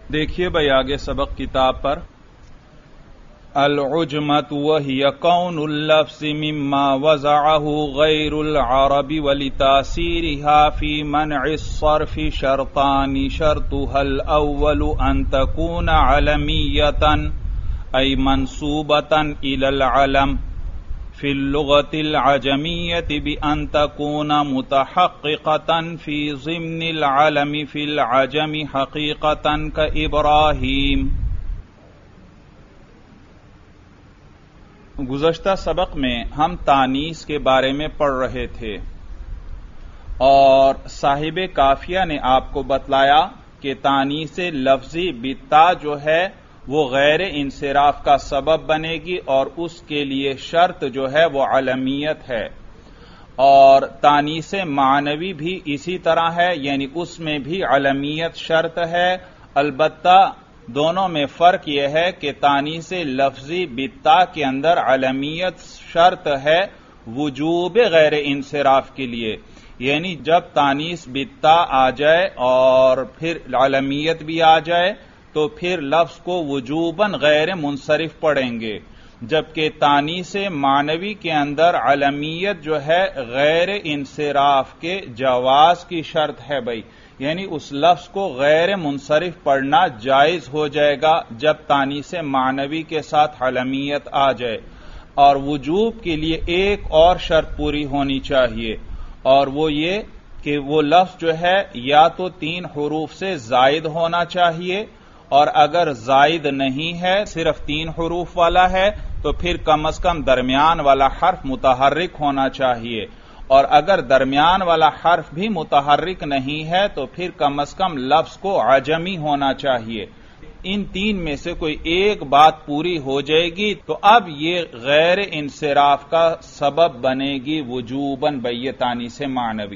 دیکھیے بھائی آگے سبق کتاب پر العجمۃ وهي كون اللفظ مما وضعه غير العرب ولتاثيرها في منع الصرف شرطان شرطها الأول أن تكون علمية أي منسوبة إلى العلم في اللغة العجمية بأن تكون متحققة في ضمن العلم في العجم حقيقة كإبراهيم۔ گزشتہ سبق میں ہم تانیث کے بارے میں پڑھ رہے تھے اور صاحب کافیہ نے آپ کو بتلایا کہ تانیث لفظی بتا جو ہے وہ غیر انصراف کا سبب بنے گی اور اس کے لیے شرط جو ہے وہ علمیت ہے، اور تانیث معنوی بھی اسی طرح ہے، یعنی اس میں بھی علمیت شرط ہے۔ البتہ دونوں میں فرق یہ ہے کہ تانیث لفظی بتا کے اندر علمیت شرط ہے وجوب غیر انصراف کے لیے، یعنی جب تانیث بتا آ جائے اور پھر علمیت بھی آ جائے تو پھر لفظ کو وجوباً غیر منصرف پڑھیں گے، جبکہ تانیث معنوی کے اندر علمیت جو ہے غیر انصراف کے جواز کی شرط ہے بھائی، یعنی اس لفظ کو غیر منصرف پڑھنا جائز ہو جائے گا جب تانیث معنوی کے ساتھ علمیت آ جائے۔ اور وجوب کے لیے ایک اور شرط پوری ہونی چاہیے، اور وہ یہ کہ وہ لفظ جو ہے یا تو 3 حروف سے زائد ہونا چاہیے، اور اگر زائد نہیں ہے صرف 3 حروف والا ہے تو پھر کم از کم درمیان والا حرف متحرک ہونا چاہیے، اور اگر درمیان والا حرف بھی متحرک نہیں ہے تو پھر کم از کم لفظ کو عجمی ہونا چاہیے۔ ان 3 میں سے کوئی ایک بات پوری ہو جائے گی تو اب یہ غیر انصراف کا سبب بنے گی وجوباً بھئی تانیث معنوی۔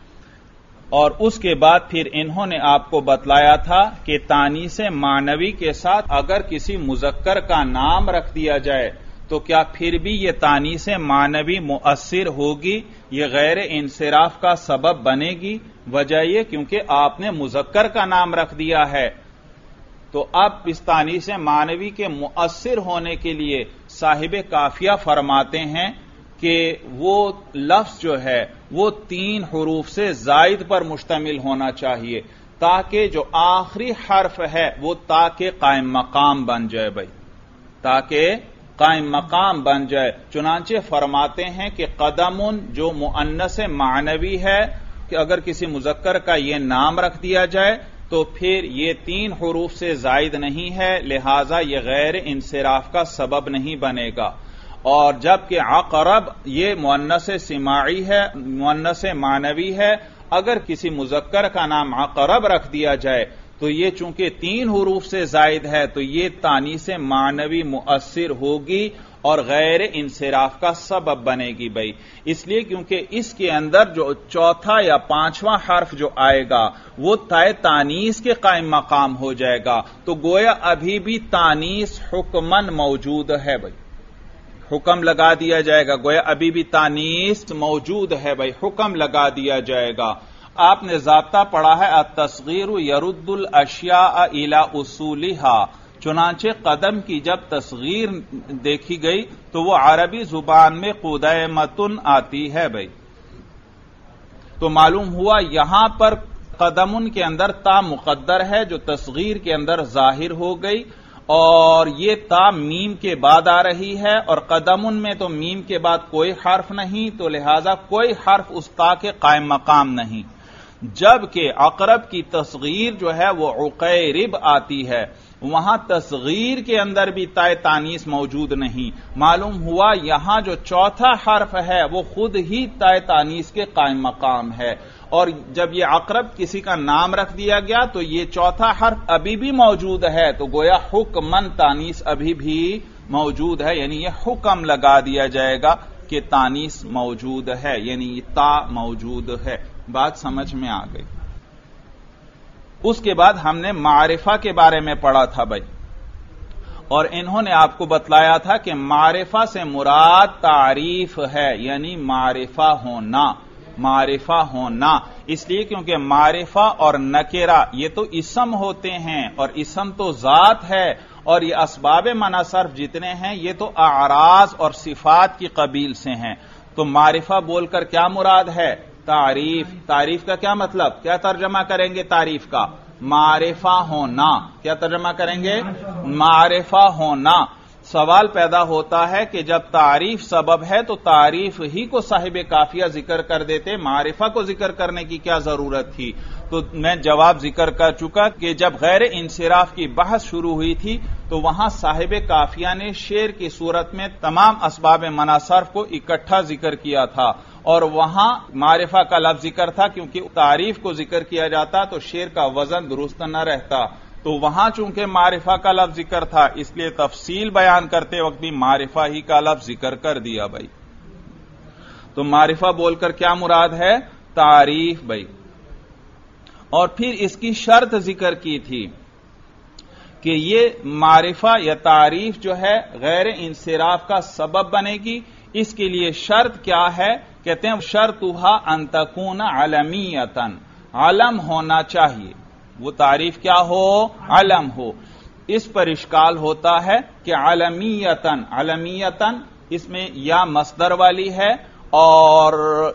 اور اس کے بعد پھر انہوں نے آپ کو بتلایا تھا کہ تانیث معنوی کے ساتھ اگر کسی مذکر کا نام رکھ دیا جائے تو کیا پھر بھی یہ تانیث معنوی مؤثر ہوگی، یہ غیر انصراف کا سبب بنے گی؟ وجہ یہ کیونکہ آپ نے مذکر کا نام رکھ دیا ہے، تو اب اس تانیث معنوی کے مؤثر ہونے کے لیے صاحب کافیہ فرماتے ہیں کہ وہ لفظ جو ہے وہ 3 حروف سے زائد پر مشتمل ہونا چاہیے تاکہ جو آخری حرف ہے وہ تاکہ قائم مقام بن جائے بھائی، تاکہ قائم مقام بن جائے۔ چنانچہ فرماتے ہیں کہ قدم جو مؤنث معنوی ہے کہ اگر کسی مذکر کا یہ نام رکھ دیا جائے تو پھر یہ 3 حروف سے زائد نہیں ہے، لہذا یہ غیر انصراف کا سبب نہیں بنے گا۔ اور جبکہ عقرب یہ مؤنث سماعی ہے، مؤنث معنوی ہے، اگر کسی مذکر کا نام عقرب رکھ دیا جائے تو یہ چونکہ 3 حروف سے زائد ہے تو یہ تانیث معنوی مؤثر ہوگی اور غیر انصراف کا سبب بنے گی بھائی، اس لیے کیونکہ اس کے اندر جو چوتھا یا 5واں حرف جو آئے گا وہ تائے تانیث کے قائم مقام ہو جائے گا، تو گویا ابھی بھی تانیث حکمن موجود ہے بھائی، حکم لگا دیا جائے گا، گویا ابھی بھی تانیث موجود ہے بھائی، حکم لگا دیا جائے گا۔ آپ نے ضابطہ پڑھا ہے التصغیر یرد الاشیاء الی اصولها، چنانچہ قدم کی جب تصغیر دیکھی گئی تو وہ عربی زبان میں قدیمتن آتی ہے بھائی، تو معلوم ہوا یہاں پر قدمن کے اندر تا مقدر ہے جو تصغیر کے اندر ظاہر ہو گئی، اور یہ تا میم کے بعد آ رہی ہے، اور قدمن میں تو میم کے بعد کوئی حرف نہیں، تو لہذا کوئی حرف اس تا کے قائم مقام نہیں، جبکہ عقرب کی تصغیر جو ہے وہ عقیرب آتی ہے، وہاں تصغیر کے اندر بھی تائے تانیث موجود نہیں، معلوم ہوا یہاں جو چوتھا حرف ہے وہ خود ہی تائے تانیث کے قائم مقام ہے، اور جب یہ عقرب کسی کا نام رکھ دیا گیا تو یہ چوتھا حرف ابھی بھی موجود ہے، تو گویا حکمن تانیث ابھی بھی موجود ہے، یعنی یہ حکم لگا دیا جائے گا کہ تانیث موجود ہے، یعنی یہ تا موجود ہے۔ بات سمجھ میں آ گئی۔ اس کے بعد ہم نے معرفہ کے بارے میں پڑھا تھا بھائی، اور انہوں نے آپ کو بتلایا تھا کہ معرفہ سے مراد تعریف ہے، یعنی معرفہ ہونا، معرفہ ہونا، اس لیے کیونکہ معرفہ اور نکرہ یہ تو اسم ہوتے ہیں اور اسم تو ذات ہے، اور یہ اسباب منع صرف جتنے ہیں یہ تو اعراض اور صفات کی قبیل سے ہیں۔ تو معرفہ بول کر کیا مراد ہے؟ تعریف۔ تعریف کا کیا مطلب؟ کیا ترجمہ کریں گے تعریف کا؟ معرفہ ہونا۔ کیا ترجمہ کریں گے؟ معرفہ ہونا۔ سوال پیدا ہوتا ہے کہ جب تعریف سبب ہے تو تعریف ہی کو صاحب کافیہ ذکر کر دیتے، معرفہ کو ذکر کرنے کی کیا ضرورت تھی؟ تو میں جواب ذکر کر چکا کہ جب غیر انصراف کی بحث شروع ہوئی تھی تو وہاں صاحب کافیہ نے شعر کی صورت میں تمام اسباب منع صرف کو اکٹھا ذکر کیا تھا، اور وہاں معرفہ کا لفظ ذکر تھا، کیونکہ تعریف کو ذکر کیا جاتا تو شعر کا وزن درست نہ رہتا، تو وہاں چونکہ معرفہ کا لفظ ذکر تھا اس لیے تفصیل بیان کرتے وقت بھی معرفہ ہی کا لفظ ذکر کر دیا بھائی۔ تو معرفہ بول کر کیا مراد ہے؟ تعریف بھائی۔ اور پھر اس کی شرط ذکر کی تھی کہ یہ معرفہ یا تعریف جو ہے غیر انصراف کا سبب بنے گی، اس کے لیے شرط کیا ہے؟ کہتے ہیں شرطھا ان تکون علمیۃً، علم ہونا چاہیے، وہ تعریف کیا ہو؟ علم ہو۔ اس پر اشکال ہوتا ہے کہ علمیۃً، علمیۃً اس میں یا مصدر والی ہے، اور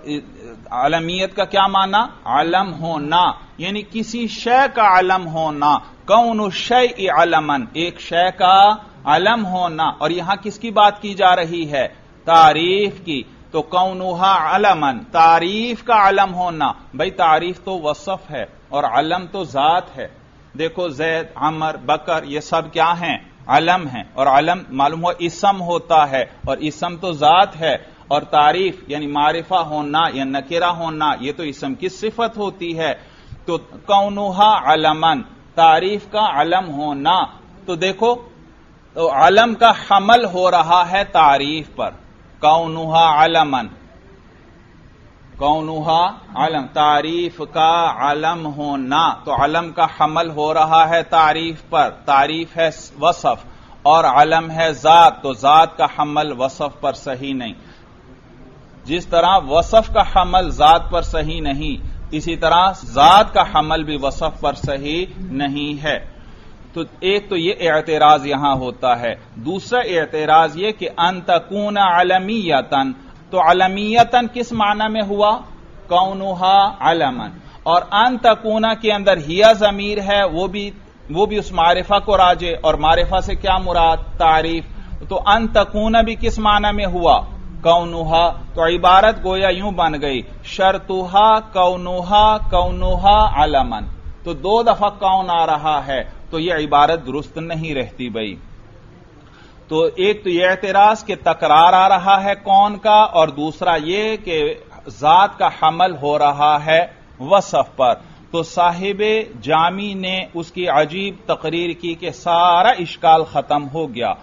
علمیت کا کیا معنی؟ علم ہونا، یعنی کسی شے کا علم ہونا، کون الشیء علما، ایک شے کا علم ہونا، اور یہاں کس کی بات کی جا رہی ہے؟ تعریف کی۔ تو کونھا علما، تعریف کا علم ہونا، بھئی تعریف تو وصف ہے اور علم تو ذات ہے۔ دیکھو زید، عمر، بکر یہ سب کیا ہیں؟ علم ہیں، اور علم معلوم ہوا اسم ہوتا ہے، اور اسم تو ذات ہے، اور تعریف یعنی معرفہ ہونا یا نکرہ ہونا یہ تو اسم کی صفت ہوتی ہے۔ تو کونھا علما، تعریف کا علم ہونا، تو دیکھو تو علم کا حمل ہو رہا ہے تعریف پر، کونھا علما، کونھا علم، تعریف کا علم ہونا، تو علم کا حمل ہو رہا ہے تعریف پر، تعریف ہے وصف اور علم ہے ذات، تو ذات کا حمل وصف پر صحیح نہیں۔ جس طرح وصف کا حمل ذات پر صحیح نہیں، اسی طرح ذات کا حمل بھی وصف پر صحیح نہیں ہے۔ تو ایک تو یہ اعتراض یہاں ہوتا ہے۔ دوسرا اعتراض یہ کہ ان تکون علمیۃً، تو علمیۃً کس معنی میں ہوا؟ کونھا علما، اور ان تکون کے اندر ہیا ضمیر ہے، وہ بھی اس معرفہ کو راجع، اور معرفہ سے کیا مراد؟ تعریف، تو ان تکون بھی کس معنی میں ہوا؟ کونھا، تو عبارت گویا یوں بن گئی شرطھا کونھا علما، تو دو دفعہ کون آ رہا ہے، تو یہ عبارت درست نہیں رہتی بھائی۔ تو ایک تو یہ اعتراض کہ تکرار آ رہا ہے کون کا، اور دوسرا یہ کہ ذات کا حمل ہو رہا ہے وصف پر۔ تو صاحب جامی نے اس کی عجیب تقریر کی کہ سارا اشکال ختم ہو گیا۔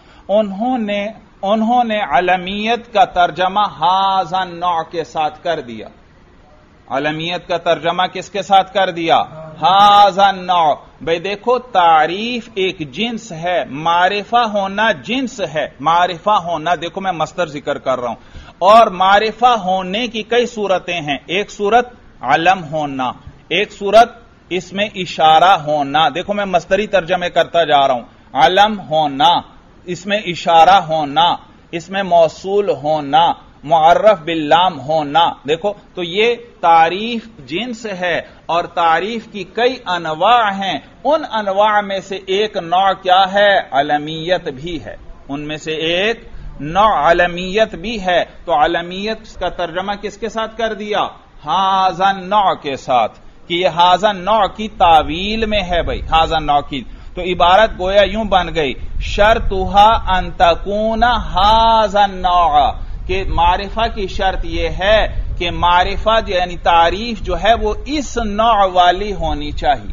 انہوں نے علمیت کا ترجمہ ھذا النوع کے ساتھ کر دیا۔ علمیت کا ترجمہ کس کے ساتھ کر دیا؟ ھذا النوع۔ بھئی دیکھو تعریف ایک جنس ہے، معرفہ ہونا جنس ہے، معرفہ ہونا، دیکھو میں مصدر ذکر کر رہا ہوں، اور معرفہ ہونے کی کئی صورتیں ہیں۔ ایک صورت علم ہونا، ایک صورت اس میں اشارہ ہونا، دیکھو میں مصدری ترجمے کرتا جا رہا ہوں، علم ہونا، اس میں اشارہ ہونا، اس میں موصول ہونا، معرف باللام ہونا، دیکھو تو یہ تعریف جنس ہے، اور تعریف کی کئی انواع ہیں، ان انواع میں سے ایک نوع کیا ہے؟ علمیت بھی ہے، ان میں سے ایک نوع علمیت بھی ہے۔ تو علمیت کا ترجمہ کس کے ساتھ کر دیا؟ ھذا النوع کے ساتھ، کہ یہ ھذا النوع کی تعویل میں ہے بھائی، ھذا النوع کی، تو عبارت گویا یوں بن گئی شرطھا ان تکون ھذا النوع، کہ معرفہ کی شرط یہ ہے کہ معرفہ یعنی تعریف جو ہے وہ اس نوع والی ہونی چاہیے،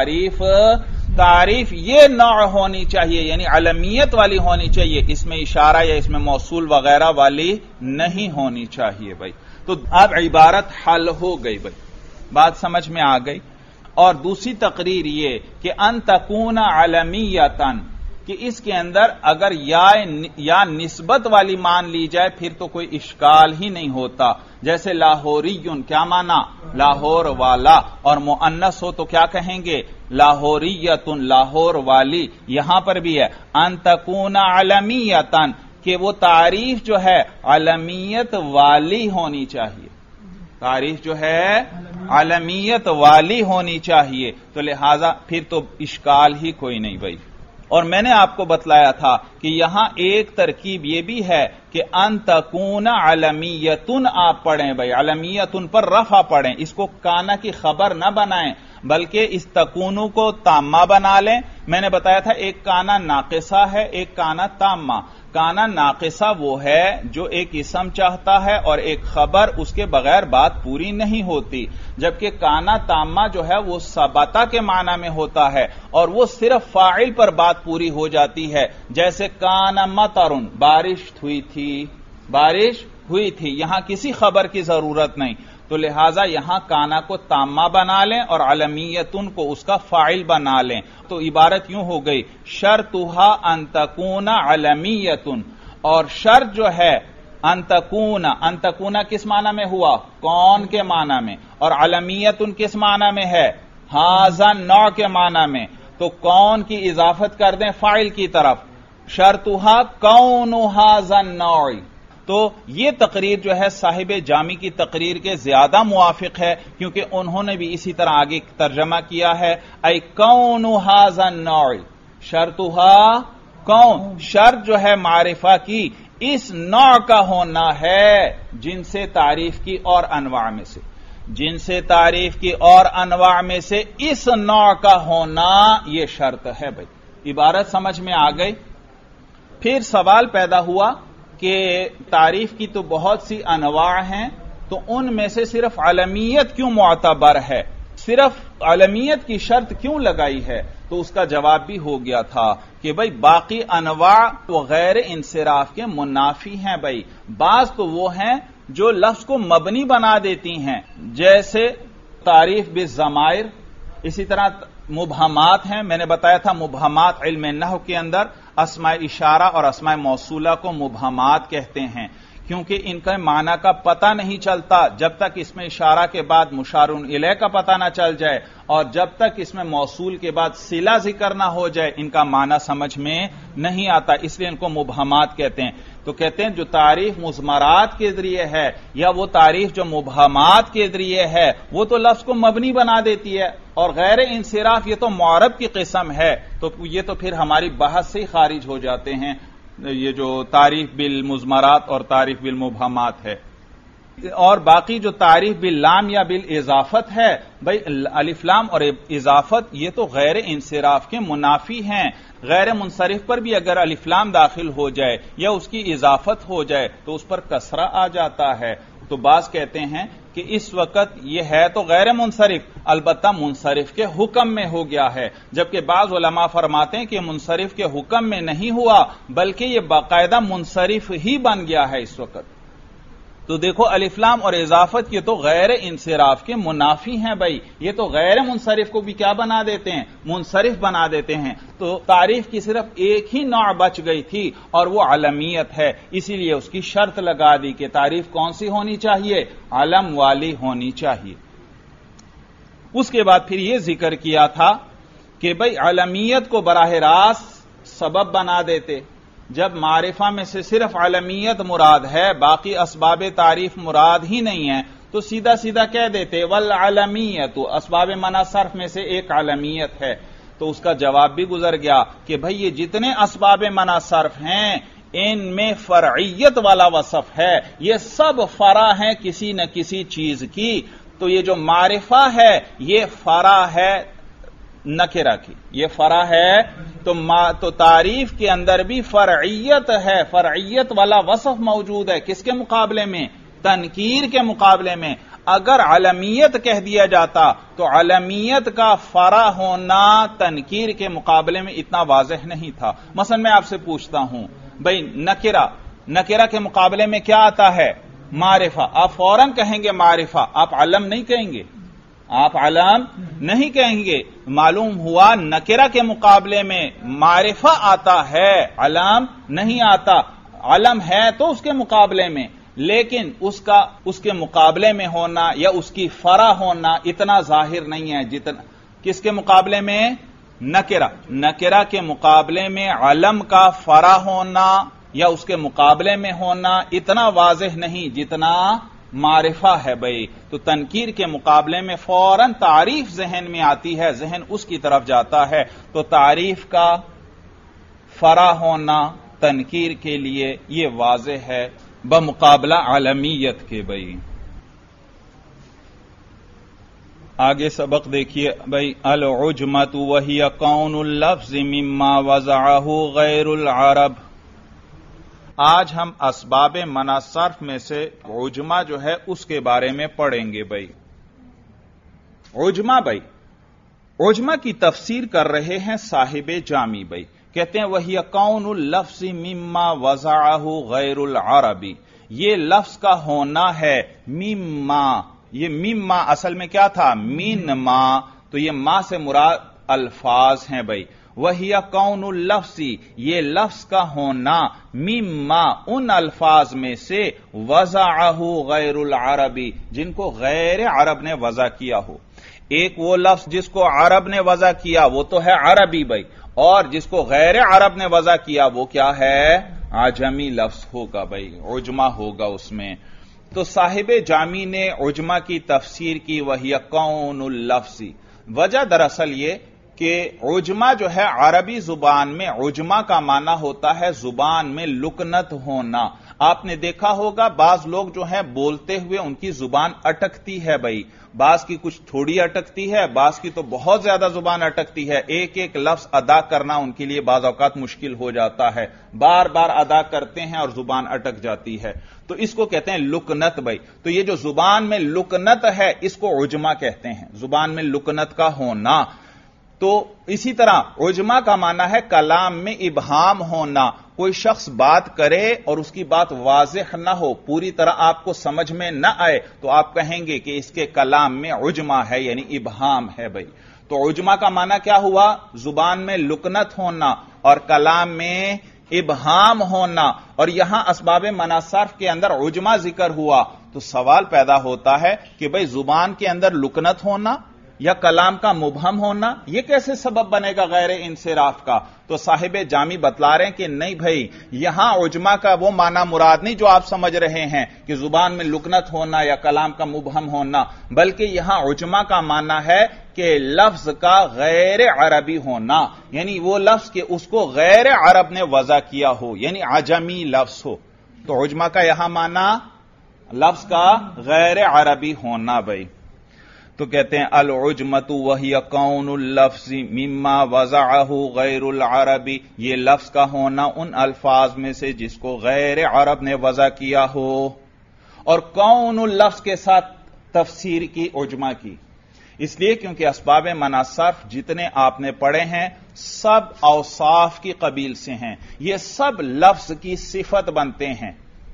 تعریف یہ نوع ہونی چاہیے، یعنی علمیت والی ہونی چاہیے، اس میں اشارہ یا اس میں موصول وغیرہ والی نہیں ہونی چاہیے بھائی۔ تو اب عبارت حل ہو گئی بھائی، بات سمجھ میں آ گئی۔ اور دوسری تقریر یہ کہ ان تکون علمیۃً، کہ اس کے اندر اگر یا نسبت والی مان لی جائے پھر تو کوئی اشکال ہی نہیں ہوتا. جیسے لاہوریون کیا مانا؟ لاہور والا. اور مؤنث ہو تو کیا کہیں گے؟ لاہوریتن لاہور والی. یہاں پر بھی ہے ان تکون علمیتن کہ وہ تعریف جو ہے علمیت والی ہونی چاہیے. تعریف جو ہے علمیت والی ہونی چاہیے. تو لہذا پھر تو اشکال ہی کوئی نہیں بھائی. اور میں نے آپ کو بتلایا تھا کہ یہاں ایک ترکیب یہ بھی ہے کہ ان تکون علمیتن آپ پڑھیں بھائی. علمیتن پر رفع پڑھیں. اس کو کانا کی خبر نہ بنائیں بلکہ اس تکونو کو تامہ بنا لیں. میں نے بتایا تھا ایک کانا ناقصہ ہے ایک کانا تامہ. کانا ناقصہ وہ ہے جو ایک اسم چاہتا ہے اور ایک خبر اس کے بغیر بات پوری نہیں ہوتی. جبکہ کانا تامہ جو ہے وہ ثبتا کے معنی میں ہوتا ہے اور وہ صرف فاعل پر بات پوری ہو جاتی ہے. جیسے کانا مطرن بارش ہوئی تھی. بارش ہوئی تھی. یہاں کسی خبر کی ضرورت نہیں. تو لہذا یہاں کانا کو تامہ بنا لیں اور علمیتن کو اس کا فاعل بنا لیں. تو عبارت یوں ہو گئی شرطھا ان تکون علمیتن. اور شرط جو ہے ان تکون کس معنی میں ہوا؟ کون کے معنی میں. اور علمیتن کس معنی میں ہے؟ ھذا نوع کے معنی میں. تو کون کی اضافت کر دیں فاعل کی طرف. شرطھا کون ھذا النوع. تو یہ تقریر جو ہے صاحب جامی کی تقریر کے زیادہ موافق ہے کیونکہ انہوں نے بھی اسی طرح آگے ترجمہ کیا ہے ای کون ھذا النوع. شرطھا کون. شرط جو ہے معرفہ کی اس نوع کا ہونا ہے جن سے تعریف کی اور انواع میں سے. جن سے تعریف کی اور انواع میں سے اس نوع کا ہونا یہ شرط ہے بھائی. عبارت سمجھ میں آ گئی. پھر سوال پیدا ہوا کہ تعریف کی تو بہت سی انواع ہیں تو ان میں سے صرف علمیت کیوں معتبر ہے؟ صرف علمیت کی شرط کیوں لگائی ہے؟ تو اس کا جواب بھی ہو گیا تھا کہ بھائی باقی انواع تو غیر انصراف کے منافی ہیں بھائی. بعض تو وہ ہیں جو لفظ کو مبنی بنا دیتی ہیں جیسے تعریف بالضمائر. اسی طرح مبہمات ہیں. میں نے بتایا تھا مبہمات علم نحو کے اندر اسماء اشارہ اور اسماء موصولہ کو مبہمات کہتے ہیں کیونکہ ان کا معنی کا پتہ نہیں چلتا جب تک اس میں اشارہ کے بعد مشار الیہ کا پتہ نہ چل جائے اور جب تک اس میں موصول کے بعد صلہ ذکر نہ ہو جائے ان کا معنی سمجھ میں نہیں آتا. اس لیے ان کو مبہمات کہتے ہیں. تو کہتے ہیں جو تعریف مضمرات کے ذریعے ہے یا وہ تعریف جو مبہمات کے ذریعے ہے وہ تو لفظ کو مبنی بنا دیتی ہے اور غیر انصراف یہ تو معرب کی قسم ہے. تو یہ تو پھر ہماری بحث سے ہی خارج ہو جاتے ہیں یہ جو تعریف بالمضمرات اور تعریف بالمبہمات ہے. اور باقی جو تعریف باللام یا بالاضافت ہے بھائی الف لام اور اضافت یہ تو غیر انصراف کے منافی ہیں. غیر منصرف پر بھی اگر الف لام داخل ہو جائے یا اس کی اضافت ہو جائے تو اس پر کسرہ آ جاتا ہے. تو بعض کہتے ہیں کہ اس وقت یہ ہے تو غیر منصرف البتہ منصرف کے حکم میں ہو گیا ہے جبکہ بعض علماء فرماتے ہیں کہ منصرف کے حکم میں نہیں ہوا بلکہ یہ باقاعدہ منصرف ہی بن گیا ہے اس وقت. تو دیکھو الف لام اور اضافت یہ تو غیر انصراف کے منافی ہیں بھائی. یہ تو غیر منصرف کو بھی کیا بنا دیتے ہیں؟ منصرف بنا دیتے ہیں. تو تعریف کی صرف ایک ہی نوع بچ گئی تھی اور وہ علمیت ہے. اسی لیے اس کی شرط لگا دی کہ تعریف کون سی ہونی چاہیے؟ علم والی ہونی چاہیے. اس کے بعد پھر یہ ذکر کیا تھا کہ بھائی علمیت کو براہ راست سبب بنا دیتے. جب معرفہ میں سے صرف علمیت مراد ہے باقی اسباب تعریف مراد ہی نہیں ہے تو سیدھا سیدھا کہہ دیتے والعلمیت اسباب منع صرف میں سے ایک علمیت ہے. تو اس کا جواب بھی گزر گیا کہ بھئی یہ جتنے اسباب منع صرف ہیں ان میں فرعیت والا وصف ہے. یہ سب فرع ہیں کسی نہ کسی چیز کی. تو یہ جو معرفہ ہے یہ فرع ہے نکرہ کی. یہ فرع ہے تو تعریف کے اندر بھی فرعیت ہے. فرعیت والا وصف موجود ہے. کس کے مقابلے میں؟ تنکیر کے مقابلے میں. اگر علمیت کہہ دیا جاتا تو علمیت کا فرع ہونا تنکیر کے مقابلے میں اتنا واضح نہیں تھا. مثلا میں آپ سے پوچھتا ہوں بھئی نکرہ کے مقابلے میں کیا آتا ہے؟ معرفہ. آپ فوراً کہیں گے معرفہ. آپ علم نہیں کہیں گے. آپ علم نہیں کہیں گے. معلوم ہوا نکرہ کے مقابلے میں معرفہ آتا ہے، علم نہیں آتا. علم ہے تو اس کے مقابلے میں، لیکن اس کے مقابلے میں ہونا یا اس کی فرع ہونا اتنا ظاہر نہیں ہے جتنا کس کے مقابلے میں؟ نکرہ کے مقابلے میں علم کا فرع ہونا یا اس کے مقابلے میں ہونا اتنا واضح نہیں جتنا معرفہ ہے بھائی. تو تنکیر کے مقابلے میں فوراً تعریف ذہن میں آتی ہے، ذہن اس کی طرف جاتا ہے. تو تعریف کا فرع ہونا تنکیر کے لیے یہ واضح ہے بمقابلہ علمیت کے بھائی. آگے سبق دیکھیے بھائی. العجمۃ وہی کون اللفظ مما وضعہ غیر العرب. آج ہم اسباب منع صرف میں سے عجمہ جو ہے اس کے بارے میں پڑھیں گے بھائی. عجمہ کی تفسیر کر رہے ہیں صاحب جامی بھائی. کہتے ہیں وہی کون اللفظ مما وضعہ غیر العربی. یہ لفظ کا ہونا ہے مما. یہ مما اصل میں کیا تھا؟ من ما. تو یہ ما سے مراد الفاظ ہیں بھائی. وہی کون اللفظ، یہ لفظ کا ہونا مما ان الفاظ میں سے وضعہ غیر العربی جن کو غیر عرب نے وضع کیا ہو. ایک وہ لفظ جس کو عرب نے وضع کیا وہ تو ہے عربی بھائی، اور جس کو غیر عرب نے وضع کیا وہ کیا ہے؟ عجمی لفظ ہوگا بھائی، عجمہ ہوگا اس میں. تو صاحب جامی نے عجمہ کی تفسیر کی وہی کون اللفظ. وجہ دراصل یہ کہ عجمہ جو ہے عربی زبان میں عجمہ کا معنی ہوتا ہے زبان میں لکنت ہونا. آپ نے دیکھا ہوگا بعض لوگ جو ہیں بولتے ہوئے ان کی زبان اٹکتی ہے بھائی. بعض کی کچھ تھوڑی اٹکتی ہے، بعض کی تو بہت زیادہ زبان اٹکتی ہے. ایک ایک لفظ ادا کرنا ان کے لیے بعض اوقات مشکل ہو جاتا ہے، بار بار ادا کرتے ہیں اور زبان اٹک جاتی ہے. تو اس کو کہتے ہیں لکنت بھائی. تو یہ جو زبان میں لکنت ہے اس کو عجمہ کہتے ہیں، زبان میں لکنت کا ہونا. تو اسی طرح عجمہ کا معنی ہے کلام میں ابہام ہونا. کوئی شخص بات کرے اور اس کی بات واضح نہ ہو، پوری طرح آپ کو سمجھ میں نہ آئے، تو آپ کہیں گے کہ اس کے کلام میں عجمہ ہے، یعنی ابہام ہے بھائی. تو عجمہ کا معنی کیا ہوا؟ زبان میں لکنت ہونا اور کلام میں ابہام ہونا. اور یہاں اسباب منع صرف کے اندر عجمہ ذکر ہوا تو سوال پیدا ہوتا ہے کہ بھئی زبان کے اندر لکنت ہونا یا کلام کا مبہم ہونا یہ کیسے سبب بنے گا غیر انصراف کا؟ تو صاحب جامی بتلا رہے ہیں کہ نہیں بھائی، یہاں عجمہ کا وہ معنی مراد نہیں جو آپ سمجھ رہے ہیں کہ زبان میں لکنت ہونا یا کلام کا مبہم ہونا، بلکہ یہاں عجمہ کا معنی ہے کہ لفظ کا غیر عربی ہونا، یعنی وہ لفظ کہ اس کو غیر عرب نے وضع کیا ہو، یعنی عجمی لفظ ہو. تو عجمہ کا یہاں معنی لفظ کا غیر عربی ہونا بھائی. تو کہتے ہیں العجمۃ وہی کون اللفظ مما وضعہ غیر العربی. یہ لفظ کا ہونا ان الفاظ میں سے جس کو غیر عرب نے وضع کیا ہو. اور کون اللفظ کے ساتھ تفسیر کی عجمہ کی، اس لیے کیونکہ اسباب منع صرف جتنے آپ نے پڑھے ہیں سب اوصاف کی قبیل سے ہیں. یہ سب لفظ کی صفت بنتے ہیں،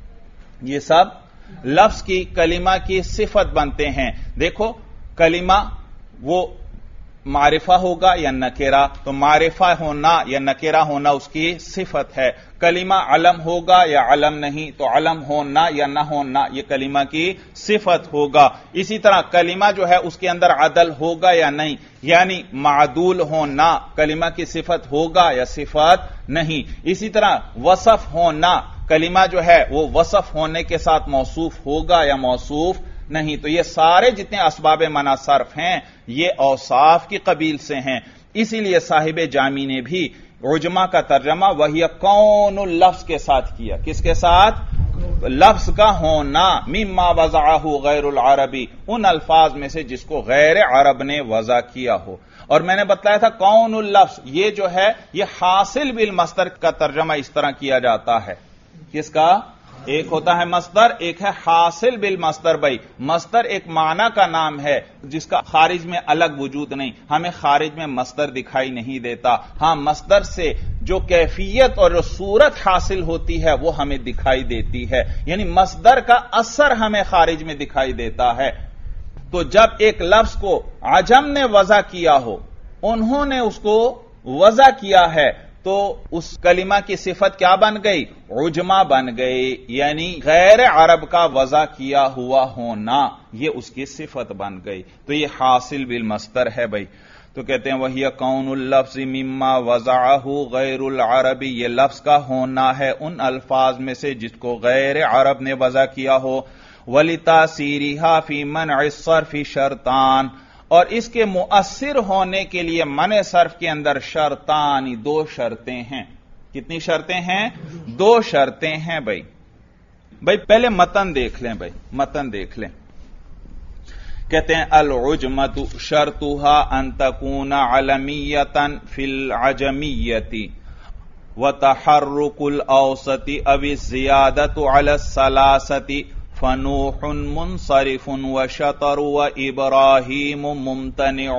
یہ سب لفظ کی کلمہ کی صفت بنتے ہیں. دیکھو کلمہ وہ معرفہ ہوگا یا نکرہ، تو معرفہ ہونا یا نکرہ ہونا اس کی صفت ہے. کلمہ علم ہوگا یا علم نہیں، تو علم ہونا یا نہ ہونا یہ کلمہ کی صفت ہوگا. اسی طرح کلمہ جو ہے اس کے اندر عدل ہوگا یا نہیں، یعنی معدول ہونا کلمہ کی صفت ہوگا یا صفت نہیں. اسی طرح وصف ہونا کلمہ جو ہے وہ وصف ہونے کے ساتھ موصوف ہوگا یا موصوف نہیں. تو یہ سارے جتنے اسباب منع صرف ہیں یہ اوصاف کی قبیل سے ہیں. اسی لیے صاحب جامی نے بھی عجمہ کا ترجمہ وہی کون اللفظ کے ساتھ کیا. کس کے ساتھ؟ لفظ کا ہونا مما وضعہ غیر العربی، ان الفاظ میں سے جس کو غیر عرب نے وضع کیا ہو. اور میں نے بتلایا تھا کون اللفظ یہ جو ہے یہ حاصل بالمصدر کا ترجمہ اس طرح کیا جاتا ہے. کس کا؟ ایک ہوتا ہے مصدر، ایک ہے حاصل بالمصدر. بھائی مصدر ایک معنی کا نام ہے جس کا خارج میں الگ وجود نہیں، ہمیں خارج میں مصدر دکھائی نہیں دیتا. ہاں مصدر سے جو کیفیت اور جو صورت حاصل ہوتی ہے وہ ہمیں دکھائی دیتی ہے، یعنی مصدر کا اثر ہمیں خارج میں دکھائی دیتا ہے. تو جب ایک لفظ کو عجم نے وضع کیا ہو، انہوں نے اس کو وضع کیا ہے، تو اس کلمہ کی صفت کیا بن گئی؟ عجمہ بن گئی، یعنی غیر عرب کا وضع کیا ہوا ہونا، یہ اس کی صفت بن گئی۔ تو یہ حاصل بالمصدر ہے بھائی۔ تو کہتے ہیں وہی کون اللفظ مما وضعہ غیر العربی، یہ لفظ کا ہونا ہے ان الفاظ میں سے جس کو غیر عرب نے وضع کیا ہو۔ وَلِتَأْثِيرِهَا فِي مَنْعِ الصَّرْفِ شرطان، اور اس کے مؤثر ہونے کے لیے منع صرف کے اندر شرطان، دو شرطیں ہیں۔ کتنی شرطیں ہیں؟ دو شرطیں ہیں بھائی۔ پہلے متن دیکھ لیں بھائی، متن دیکھ لیں۔ کہتے ہیں العجمۃ شرطها ان تكون علمیۃ فی العجمیۃ وتحرک الاوسط او الزیادۃ علی الثلاثۃ فنوح منصرف وشطر وابراہیم ممتنع۔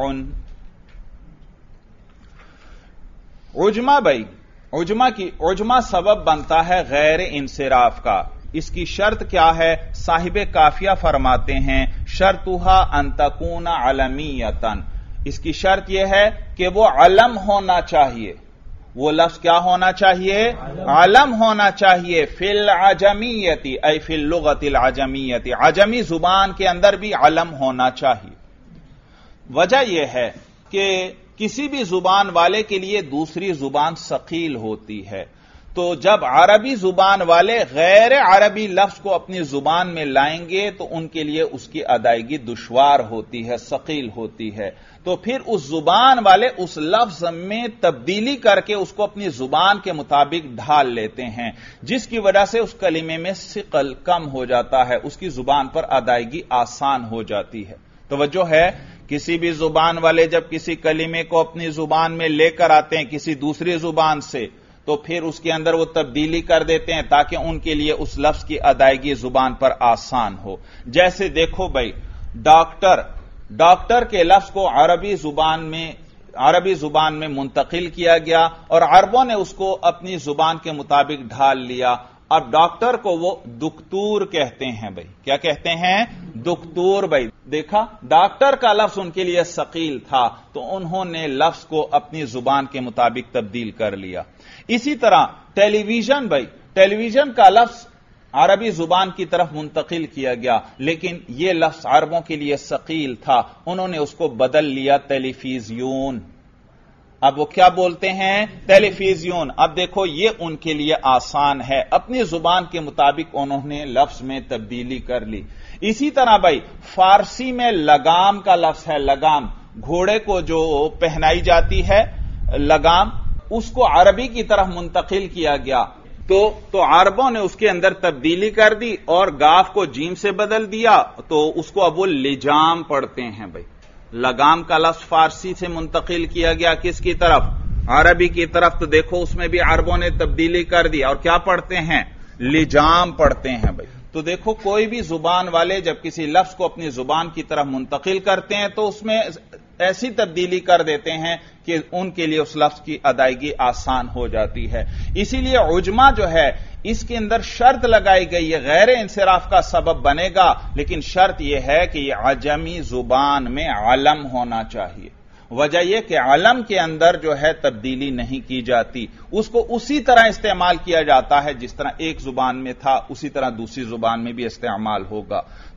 عجمہ بھائی، عجمہ سبب بنتا ہے غیر انصراف کا۔ اس کی شرط کیا ہے؟ صاحب کافیہ فرماتے ہیں شرطها ان تكون علمیۃ، اس کی شرط یہ ہے کہ وہ علم ہونا چاہیے، وہ لفظ کیا ہونا چاہیے؟ علم ہونا چاہیے۔ فی العجمیۃ ای فی اللغۃ العجمیۃ، عجمی زبان کے اندر بھی علم ہونا چاہیے۔ وجہ یہ ہے کہ کسی بھی زبان والے کے لیے دوسری زبان ثقیل ہوتی ہے، تو جب عربی زبان والے غیر عربی لفظ کو اپنی زبان میں لائیں گے تو ان کے لیے اس کی ادائیگی دشوار ہوتی ہے، ثقیل ہوتی ہے، تو پھر اس زبان والے اس لفظ میں تبدیلی کر کے اس کو اپنی زبان کے مطابق ڈھال لیتے ہیں، جس کی وجہ سے اس کلمے میں ثقل کم ہو جاتا ہے، اس کی زبان پر ادائیگی آسان ہو جاتی ہے۔ توجہ ہے، کسی بھی زبان والے جب کسی کلمے کو اپنی زبان میں لے کر آتے ہیں کسی دوسری زبان سے، تو پھر اس کے اندر وہ تبدیلی کر دیتے ہیں تاکہ ان کے لیے اس لفظ کی ادائیگی زبان پر آسان ہو۔ جیسے دیکھو بھائی، ڈاکٹر کے لفظ کو عربی زبان میں منتقل کیا گیا اور عربوں نے اس کو اپنی زبان کے مطابق ڈھال لیا۔ اب ڈاکٹر کو وہ دکتور کہتے ہیں بھائی، کیا کہتے ہیں؟ دکتور بھائی۔ دیکھا، ڈاکٹر کا لفظ ان کے لیے ثقیل تھا تو انہوں نے لفظ کو اپنی زبان کے مطابق تبدیل کر لیا۔ اسی طرح ٹیلی ویژن بھائی، ٹیلی ویژن کا لفظ عربی زبان کی طرف منتقل کیا گیا، لیکن یہ لفظ عربوں کے لیے ثقیل تھا، انہوں نے اس کو بدل لیا ٹیلی فیزیون۔ اب وہ کیا بولتے ہیں؟ ٹیلی فیزیون۔ اب دیکھو، یہ ان کے لیے آسان ہے، اپنی زبان کے مطابق انہوں نے لفظ میں تبدیلی کر لی۔ اسی طرح بھائی، فارسی میں لگام کا لفظ ہے، لگام، گھوڑے کو جو پہنائی جاتی ہے لگام، اس کو عربی کی طرف منتقل کیا گیا تو عربوں نے اس کے اندر تبدیلی کر دی اور گاف کو جیم سے بدل دیا، تو اس کو اب وہ لجام پڑھتے ہیں بھائی۔ لگام کا لفظ فارسی سے منتقل کیا گیا کس کی طرف؟ عربی کی طرف، تو دیکھو اس میں بھی عربوں نے تبدیلی کر دی اور کیا پڑھتے ہیں؟ لجام پڑھتے ہیں بھائی۔ تو دیکھو، کوئی بھی زبان والے جب کسی لفظ کو اپنی زبان کی طرف منتقل کرتے ہیں تو اس میں ایسی تبدیلی کر دیتے ہیں کہ ان کے لیے اس لفظ کی ادائیگی آسان ہو جاتی ہے۔ اسی لیے عجمہ جو ہے، اس کے اندر شرط لگائی گئی، یہ غیر انصراف کا سبب بنے گا، لیکن شرط یہ ہے کہ یہ عجمی زبان میں علم ہونا چاہیے۔ وجہ یہ کہ علم کے اندر جو ہے تبدیلی نہیں کی جاتی، اس کو اسی طرح استعمال کیا جاتا ہے جس طرح ایک زبان میں تھا اسی طرح دوسری زبان میں بھی استعمال ہوگا۔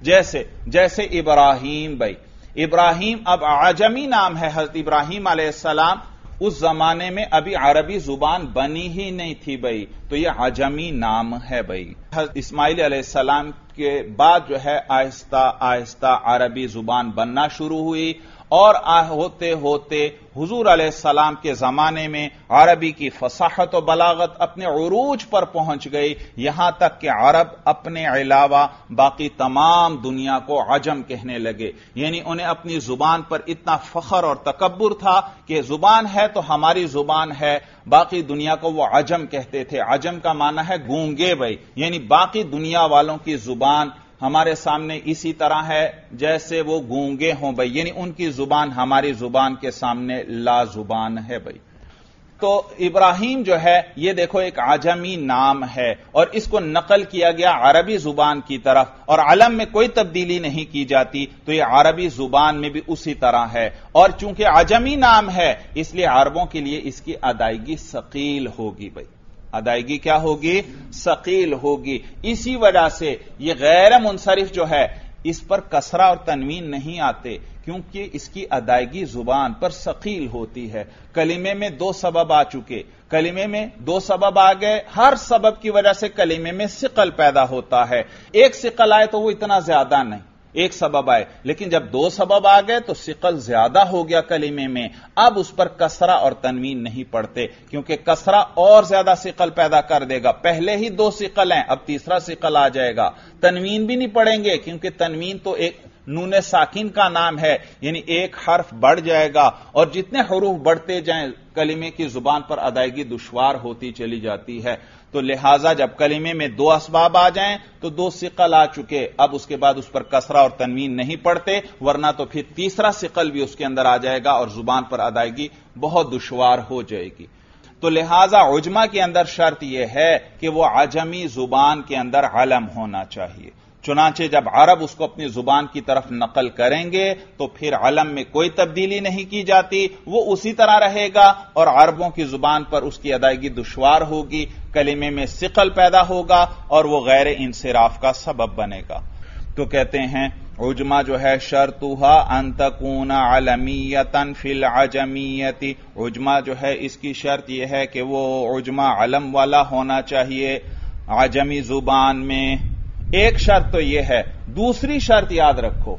جیسے ابراہیم بھائی، ابراہیم اب عجمی نام ہے، حضرت ابراہیم علیہ السلام، اس زمانے میں ابھی عربی زبان بنی ہی نہیں تھی بھائی، تو یہ عجمی نام ہے بھائی۔ حضرت اسماعیل علیہ السلام کے بعد جو ہے آہستہ آہستہ عربی زبان بننا شروع ہوئی، اور ہوتے ہوتے حضور علیہ السلام کے زمانے میں عربی کی فصاحت و بلاغت اپنے عروج پر پہنچ گئی، یہاں تک کہ عرب اپنے علاوہ باقی تمام دنیا کو عجم کہنے لگے، یعنی انہیں اپنی زبان پر اتنا فخر اور تکبر تھا کہ زبان ہے تو ہماری زبان ہے، باقی دنیا کو وہ عجم کہتے تھے۔ عجم کا معنی ہے گونگے بھائی، یعنی باقی دنیا والوں کی زبان ہمارے سامنے اسی طرح ہے جیسے وہ گونگے ہوں بھائی، یعنی ان کی زبان ہماری زبان کے سامنے لا زبان ہے بھائی۔ تو ابراہیم جو ہے یہ دیکھو ایک عجمی نام ہے اور اس کو نقل کیا گیا عربی زبان کی طرف اور علم میں کوئی تبدیلی نہیں کی جاتی تو یہ عربی زبان میں بھی اسی طرح ہے اور چونکہ عجمی نام ہے اس لیے عربوں کے لیے اس کی ادائیگی ثقیل ہوگی بھائی، ادائیگی کیا ہوگی؟ ثقیل ہوگی۔ اسی وجہ سے یہ غیر منصرف جو ہے اس پر کسرہ اور تنوین نہیں آتے کیونکہ اس کی ادائیگی زبان پر ثقیل ہوتی ہے۔ کلمے میں دو سبب آ چکے، کلمے میں دو سبب آ گئے، ہر سبب کی وجہ سے کلمے میں ثقل پیدا ہوتا ہے۔ ایک ثقل آئے تو وہ اتنا زیادہ نہیں، ایک سبب آئے، لیکن جب دو سبب آ گئے تو ثقل زیادہ ہو گیا کلمے میں، اب اس پر کسرہ اور تنوین نہیں پڑتے کیونکہ کسرہ اور زیادہ ثقل پیدا کر دے گا۔ پہلے ہی دو ثقل ہیں، اب تیسرا ثقل آ جائے گا۔ تنوین بھی نہیں پڑیں گے کیونکہ تنوین تو ایک نون ساکن کا نام ہے، یعنی ایک حرف بڑھ جائے گا اور جتنے حروف بڑھتے جائیں کلمے کی زبان پر ادائیگی دشوار ہوتی چلی جاتی ہے۔ تو لہذا جب کلمے میں دو اسباب آ جائیں تو دو ثقل آ چکے، اب اس کے بعد اس پر کسرہ اور تنوین نہیں پڑتے، ورنہ تو پھر تیسرا ثقل بھی اس کے اندر آ جائے گا اور زبان پر ادائیگی بہت دشوار ہو جائے گی۔ تو لہذا عجمہ کے اندر شرط یہ ہے کہ وہ عجمی زبان کے اندر علم ہونا چاہیے۔ چنانچہ جب عرب اس کو اپنی زبان کی طرف نقل کریں گے تو پھر علم میں کوئی تبدیلی نہیں کی جاتی، وہ اسی طرح رہے گا اور عربوں کی زبان پر اس کی ادائیگی دشوار ہوگی، کلمے میں ثقل پیدا ہوگا اور وہ غیر انصراف کا سبب بنے گا۔ تو کہتے ہیں عجمہ جو ہے شرطھا ان تکون علمیۃ فی العجمیۃ، عجمہ جو ہے اس کی شرط یہ ہے کہ وہ عجمہ علم والا ہونا چاہیے عجمی زبان میں۔ ایک شرط تو یہ ہے، دوسری شرط یاد رکھو،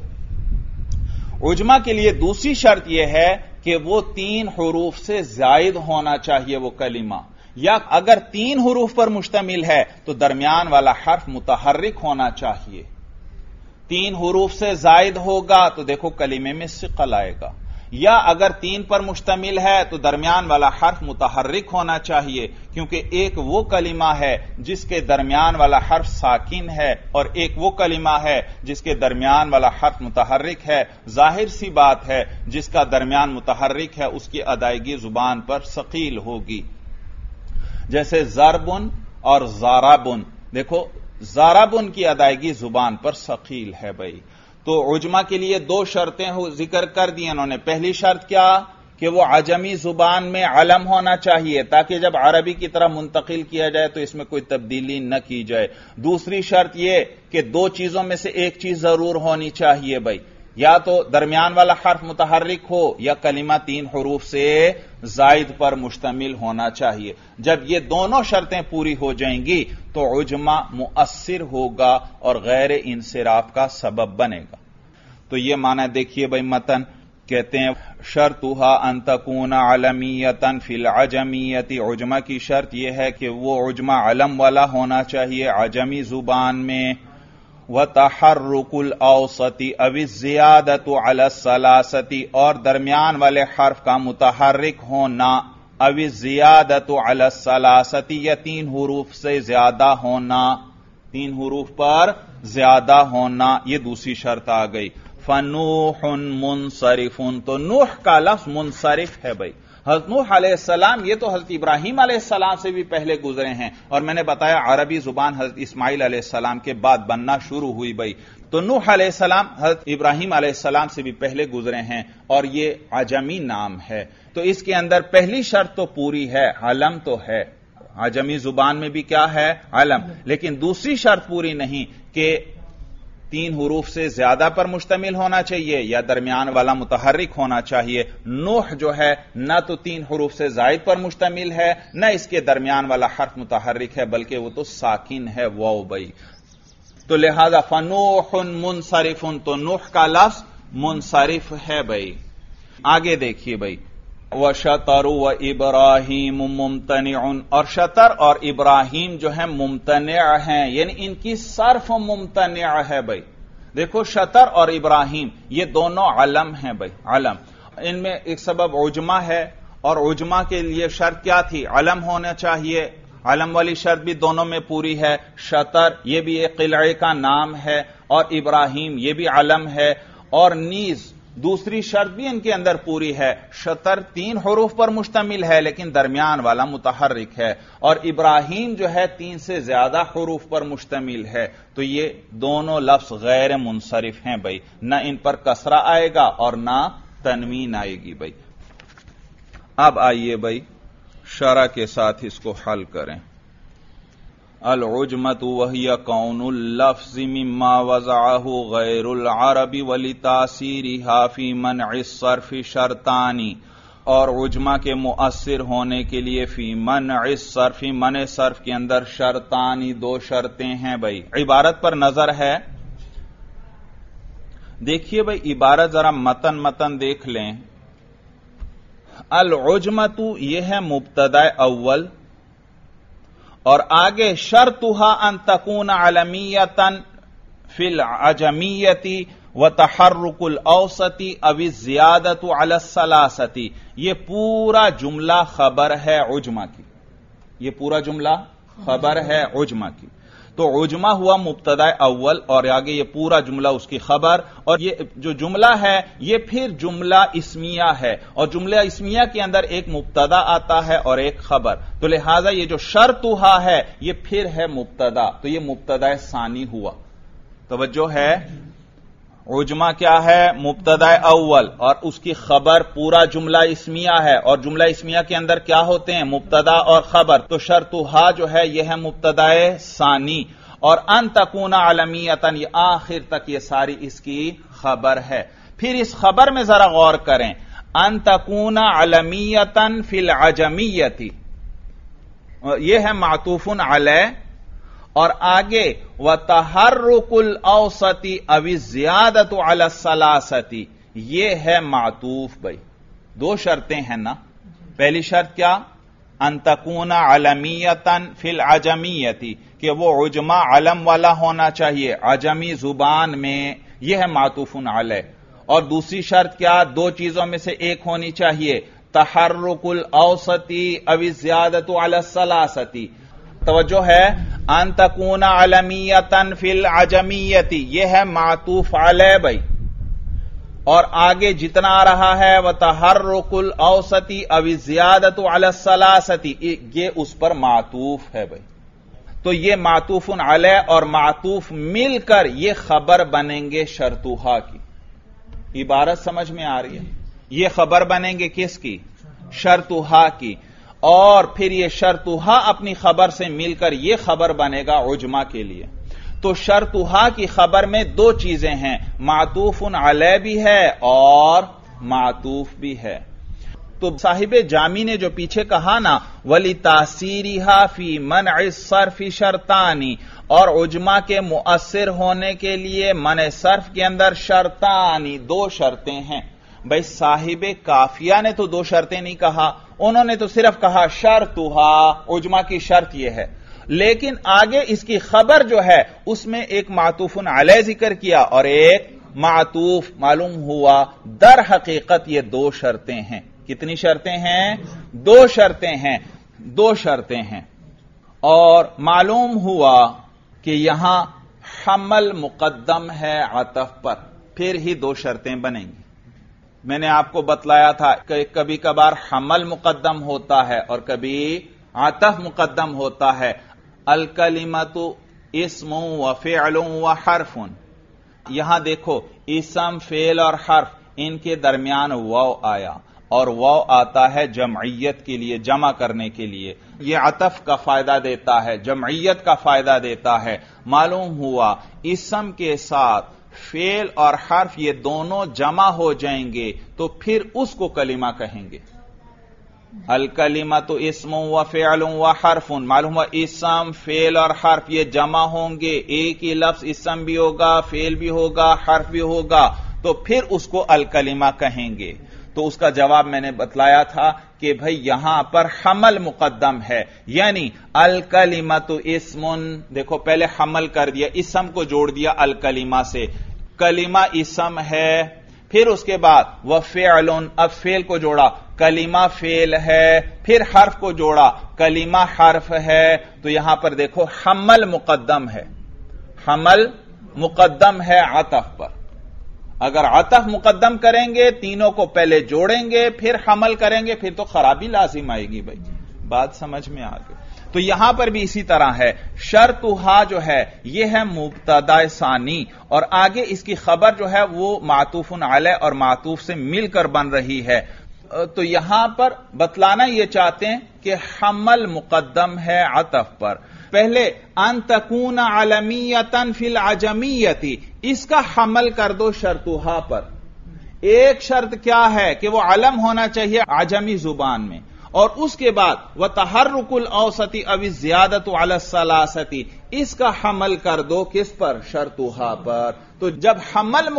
عجمہ کے لیے دوسری شرط یہ ہے کہ وہ 3 حروف سے زائد ہونا چاہیے وہ کلمہ، یا اگر 3 حروف پر مشتمل ہے تو درمیان والا حرف متحرک ہونا چاہیے۔ 3 حروف سے زائد ہوگا تو دیکھو کلمے میں ثقل آئے گا، یا اگر 3 پر مشتمل ہے تو درمیان والا حرف متحرک ہونا چاہیے کیونکہ ایک وہ کلمہ ہے جس کے درمیان والا حرف ساکن ہے اور ایک وہ کلمہ ہے جس کے درمیان والا حرف متحرک ہے۔ ظاہر سی بات ہے جس کا درمیان متحرک ہے اس کی ادائیگی زبان پر ثقیل ہوگی، جیسے ضربن اور ضربن، دیکھو ضربن کی ادائیگی زبان پر ثقیل ہے بھائی۔ تو عجمہ کے لیے 2 شرطیں ذکر کر دی انہوں نے۔ پہلی شرط کیا کہ وہ عجمی زبان میں علم ہونا چاہیے تاکہ جب عربی کی طرح منتقل کیا جائے تو اس میں کوئی تبدیلی نہ کی جائے۔ دوسری شرط یہ کہ 2 چیزوں میں سے ایک چیز ضرور ہونی چاہیے بھائی، یا تو درمیان والا حرف متحرک ہو یا کلمہ 3 حروف سے زائد پر مشتمل ہونا چاہیے۔ جب یہ دونوں شرطیں پوری ہو جائیں گی تو عجمہ مؤثر ہوگا اور غیر انصراف کا سبب بنے گا۔ تو یہ معنی دیکھیے بھائی، متن کہتے ہیں شرطھا ان تکون علمیۃ فی العجمیۃ، عجمہ کی شرط یہ ہے کہ وہ عجمہ علم والا ہونا چاہیے عجمی زبان میں۔ وتحرک الاوسط او الزیادۃ علی الثلاثۃ، اور درمیان والے حرف کا متحرک ہونا، او الزیادۃ علی الثلاثۃ، یا 3 حروف سے زیادہ ہونا، 3 حروف پر زیادہ ہونا، یہ دوسری شرط آ گئی۔ فنوح منصرف، تو نوح کا لفظ منصرف ہے بھائی۔ حضرت نوح علیہ السلام یہ تو حضرت ابراہیم علیہ السلام سے بھی پہلے گزرے ہیں، اور میں نے بتایا عربی زبان حضرت اسماعیل علیہ السلام کے بعد بننا شروع ہوئی بھائی۔ تو نوح علیہ السلام حضرت ابراہیم علیہ السلام سے بھی پہلے گزرے ہیں اور یہ عجمی نام ہے، تو اس کے اندر پہلی شرط تو پوری ہے، علم تو ہے، عجمی زبان میں بھی کیا ہے؟ علم، لیکن دوسری شرط پوری نہیں کہ 3 حروف سے زیادہ پر مشتمل ہونا چاہیے یا درمیان والا متحرک ہونا چاہیے۔ نوح جو ہے نہ تو 3 حروف سے زائد پر مشتمل ہے نہ اس کے درمیان والا حرف متحرک ہے، بلکہ وہ تو ساکن ہے واو بھائی۔ تو لہذا فنوح منصرف، تو نوح کا لفظ منصرف ہے بھائی۔ آگے دیکھیے بھائی، وشطر و ابراہیم ممتنع، اور شطر اور ابراہیم جو ہیں ممتنع ہیں، یعنی ان کی صرف ممتنع ہے بھائی۔ دیکھو شطر اور ابراہیم یہ دونوں علم ہیں بھائی، علم، ان میں ایک سبب عجمہ ہے، اور عجمہ کے لیے شرط کیا تھی؟ علم ہونا چاہیے، علم والی شرط بھی دونوں میں پوری ہے۔ شطر یہ بھی ایک قلعے کا نام ہے اور ابراہیم یہ بھی علم ہے، اور نیز دوسری شرط بھی ان کے اندر پوری ہے، شطر 3 حروف پر مشتمل ہے لیکن درمیان والا متحرک ہے، اور ابراہیم جو ہے 3 سے زیادہ حروف پر مشتمل ہے، تو یہ دونوں لفظ غیر منصرف ہیں بھائی، نہ ان پر کسرہ آئے گا اور نہ تنوین آئے گی بھائی۔ اب آئیے بھائی شرح کے ساتھ اس کو حل کریں۔ العجمۃ وہی کون اللفظ مما وضعہ غیر العرب ولتاثیرها فی منع الصرف شرطان، اور عجمہ کے مؤثر ہونے کے لیے فی منع الصرف، منع صرف کے اندر شرطان، 2 شرطیں ہیں بھائی۔ عبارت پر نظر ہے، دیکھیے بھائی عبارت ذرا متن دیکھ لیں۔ العجمۃ یہ ہے مبتدا اول، اور آگے شرطها ان تکون علمیۃ فی العجمیۃ وتحرک الاوسط او الزیادۃ علی الثلاثۃ، یہ پورا جملہ خبر ہے عجمہ کی، یہ پورا جملہ خبر ہے عجمہ کی۔ تو عجمہ ہوا مبتدا اول اور آگے یہ پورا جملہ اس کی خبر، اور یہ جو جملہ ہے یہ پھر جملہ اسمیہ ہے، اور جملہ اسمیہ کے اندر ایک مبتدا آتا ہے اور ایک خبر، تو لہذا یہ جو شرطھا ہے یہ پھر ہے مبتدا، تو یہ مبتدا ثانی ہوا۔ توجہ ہے، عجمہ کیا ہے؟ مبتدا اول، اور اس کی خبر پورا جملہ اسمیہ ہے، اور جملہ اسمیہ کے اندر کیا ہوتے ہیں؟ مبتدا اور خبر، تو شرطھا جو ہے یہ ہے مبتدا ثانی، اور ان تکون علمیۃ، یہ آخر تک یہ ساری اس کی خبر ہے۔ پھر اس خبر میں ذرا غور کریں، ان تکون علمیۃ فی العجمیۃ، یہ ہے معطوف علی، اور آگے وتحرک الاوسط او الزیادۃ علی الثلاثۃ، یہ ہے معطوف بھائی۔ 2 شرطیں ہیں نا، پہلی شرط کیا؟ ان تکون علمیۃ فی العجمیۃ، کہ وہ عجمہ علم والا ہونا چاہیے عجمی زبان میں، یہ ہے معطوف علی، اور دوسری شرط کیا؟ 2 چیزوں میں سے ایک ہونی چاہیے، تحرک الاوسط او الزیادۃ علی الثلاثۃ۔ توجہ ہے، ان تکون علمیۃ فی العجمیۃ، یہ ہے معطوف علی بھائی، اور آگے جتنا آ رہا ہے وتحرک الاوسط او الزیادۃ علی الثلاثۃ، یہ اس پر معطوف ہے بھائی۔ تو یہ معطوف علی اور معطوف مل کر یہ خبر بنیں گے شرطھا کی۔ عبارت سمجھ میں آ رہی ہے؟ یہ خبر بنیں گے کس کی؟ شرطھا کی، اور پھر یہ شرطھا اپنی خبر سے مل کر یہ خبر بنے گا عجمہ کے لیے۔ تو شرطھا کی خبر میں 2 چیزیں ہیں، معطوف علی بھی ہے اور معطوف بھی ہے۔ تو صاحب جامی نے جو پیچھے کہا نا وَلِتَأْثِيرِهَا فِي مَنْعِ الصَّرْفِ شَرْطَانِ، اور عجمہ کے مؤثر ہونے کے لیے منع صرف کے اندر شرطانی، 2 شرطیں ہیں بھائی۔ صاحب کافیہ نے تو 2 شرطیں نہیں کہا، انہوں نے تو صرف کہا شرطھا، عجمہ کی شرط یہ ہے، لیکن آگے اس کی خبر جو ہے اس میں ایک معطوف علی ذکر کیا اور ایک معطوف، معلوم ہوا در حقیقت یہ 2 شرطیں ہیں۔ کتنی شرطیں ہیں؟ 2 شرطیں ہیں، 2 شرطیں ہیں، اور معلوم ہوا کہ یہاں حمل مقدم ہے عطف پر، پھر ہی 2 شرطیں بنیں گی۔ میں نے آپ کو بتلایا تھا کہ کبھی کبھار حمل مقدم ہوتا ہے اور کبھی عطف مقدم ہوتا ہے۔ الکلمۃ اسم و فعل و حرف، یہاں دیکھو اسم، فعل اور حرف، ان کے درمیان واو آیا، اور واو آتا ہے جمعیت کے لیے، جمع کرنے کے لیے، یہ عطف کا فائدہ دیتا ہے، جمعیت کا فائدہ دیتا ہے۔ معلوم ہوا اسم کے ساتھ فعل اور حرف یہ دونوں جمع ہو جائیں گے تو پھر اس کو کلمہ کہیں گے۔ الکلمۃ اسم و فعل و حرف، معلوم ہوا اسم، فعل اور حرف یہ جمع ہوں گے، ایک ہی لفظ اسم بھی ہوگا، فعل بھی ہوگا، حرف بھی ہوگا، تو پھر اس کو الکلمہ کہیں گے۔ تو اس کا جواب میں نے بتلایا تھا کہ بھئی یہاں پر حمل مقدم ہے، یعنی الکلمۃ اسم، دیکھو پہلے حمل کر دیا، اسم کو جوڑ دیا الکلمہ سے، کلمہ اسم ہے، پھر اس کے بعد وفعل، اب فعل کو جوڑا، کلمہ فعل ہے، پھر حرف کو جوڑا، کلمہ حرف ہے، تو یہاں پر دیکھو حمل مقدم ہے، حمل مقدم ہے عطف پر۔ اگر عطف مقدم کریں گے، تینوں کو پہلے جوڑیں گے پھر حمل کریں گے، پھر تو خرابی لازم آئے گی بھائی. بات سمجھ میں آ گئی. تو یہاں پر بھی اسی طرح ہے. شرطھا جو ہے یہ ہے مبتدا ثانی، اور آگے اس کی خبر جو ہے وہ معطوف علیہ اور معطوف سے مل کر بن رہی ہے. تو یہاں پر بتلانا یہ چاہتے ہیں کہ حمل مقدم ہے عطف پر. پہلے ان تکون علمیتن فی العجمیتی، اس کا حمل کر دو شرطھا پر. ایک شرط کیا ہے کہ وہ علم ہونا چاہیے عجمی زبان میں، اور اس کے بعد وتحرک الاوسط او الزیادۃ علی الثلاثۃ، اس کا حمل کر دو کس پر؟ شرطھا پر. تو جب حمل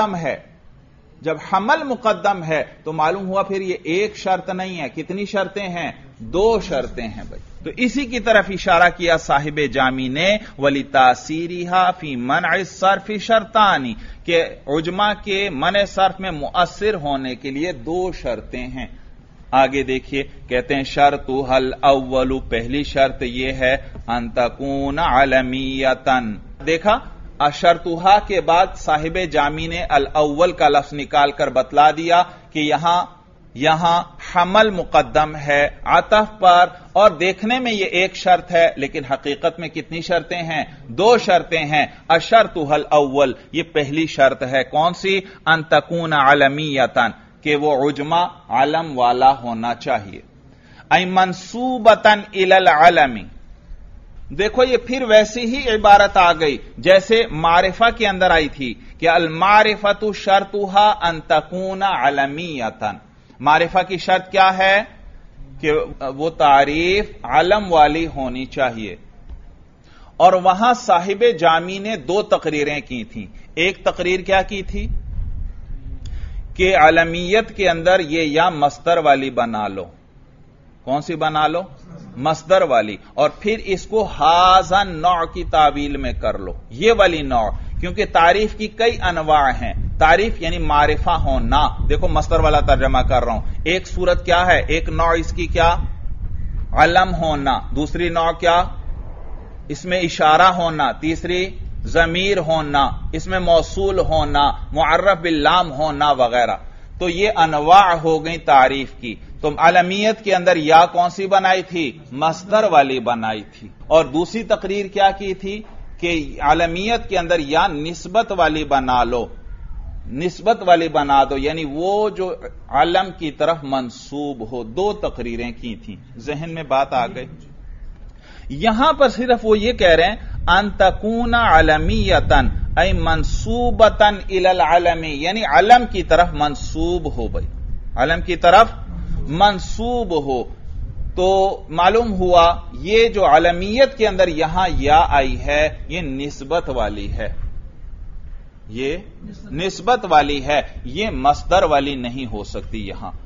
مقدم ہے تو معلوم ہوا پھر یہ ایک شرط نہیں ہے. کتنی شرطیں ہیں؟ دو شرطیں ہیں بھائی. تو اسی کی طرف اشارہ کیا صاحب جامی نے، وَلِتَأْثِيرِهَا فِي مَنْعِ الصَّرْفِ شَرْطَانِ، کہ عجمہ کے منع صرف میں مؤثر ہونے کے لیے دو شرطیں ہیں. آگے دیکھیے کہتے ہیں شرطھا الاول، پہلی شرط یہ ہے ان تکون علمیتن. دیکھا شرطھا کے بعد صاحب جامی نے الاول کا لفظ نکال کر بتلا دیا کہ یہاں حمل مقدم ہے عطف پر، اور دیکھنے میں یہ ایک شرط ہے لیکن حقیقت میں کتنی شرطیں ہیں؟ دو شرطیں ہیں. الشرطھا الاول، یہ پہلی شرط ہے. کون سی؟ ان تکون علمیتن، کہ وہ عجمہ علم والا ہونا چاہیے. ای منصوبتن الی العلم، دیکھو یہ پھر ویسی ہی عبارت آ گئی جیسے معرفہ کے اندر آئی تھی کہ المعرفۃ شرطھا ان تکون علمیتن. معرفہ کی شرط کیا ہے؟ کہ وہ تعریف علم والی ہونی چاہیے. اور وہاں صاحب جامی نے دو تقریریں کی تھیں. ایک تقریر کیا کی تھی کہ علمیت کے اندر یہ یا مصدر والی بنا لو. کون سی بنا لو؟ مصدر والی. اور پھر اس کو ھذا نوع کی تعویل میں کر لو، یہ والی نوع، کیونکہ تعریف کی کئی انواع ہیں. تعریف یعنی معرفہ ہونا. دیکھو مصدر والا ترجمہ کر رہا ہوں. ایک صورت کیا ہے؟ ایک نوع اس کی کیا؟ علم ہونا. دوسری نوع کیا؟ اس میں اشارہ ہونا. تیسری ضمیر ہونا، اس میں موصول ہونا، معرف باللام ہونا وغیرہ. تو یہ انواع ہو گئی تعریف کی. تو علمیت کے اندر یا کون سی بنائی تھی؟ مصدر والی بنائی تھی. اور دوسری تقریر کیا کی تھی کہ علمیت کے اندر یا نسبت والی بنا لو. نسبت والی بنا دو یعنی وہ جو علم کی طرف منسوب ہو. دو تقریریں کی تھیں. ذہن میں بات آ گئی. یہاں پر صرف وہ یہ کہہ رہے ہیں ان تکون علمیتن ای منصوبتن الی العلم، یعنی علم کی طرف منسوب ہو. بھائی علم کی طرف منسوب ہو. تو معلوم ہوا یہ جو علمیت کے اندر یہاں یا آئی ہے یہ نسبت والی ہے. یہ نسبت والی ہے، یہ مصدر والی نہیں ہو سکتی.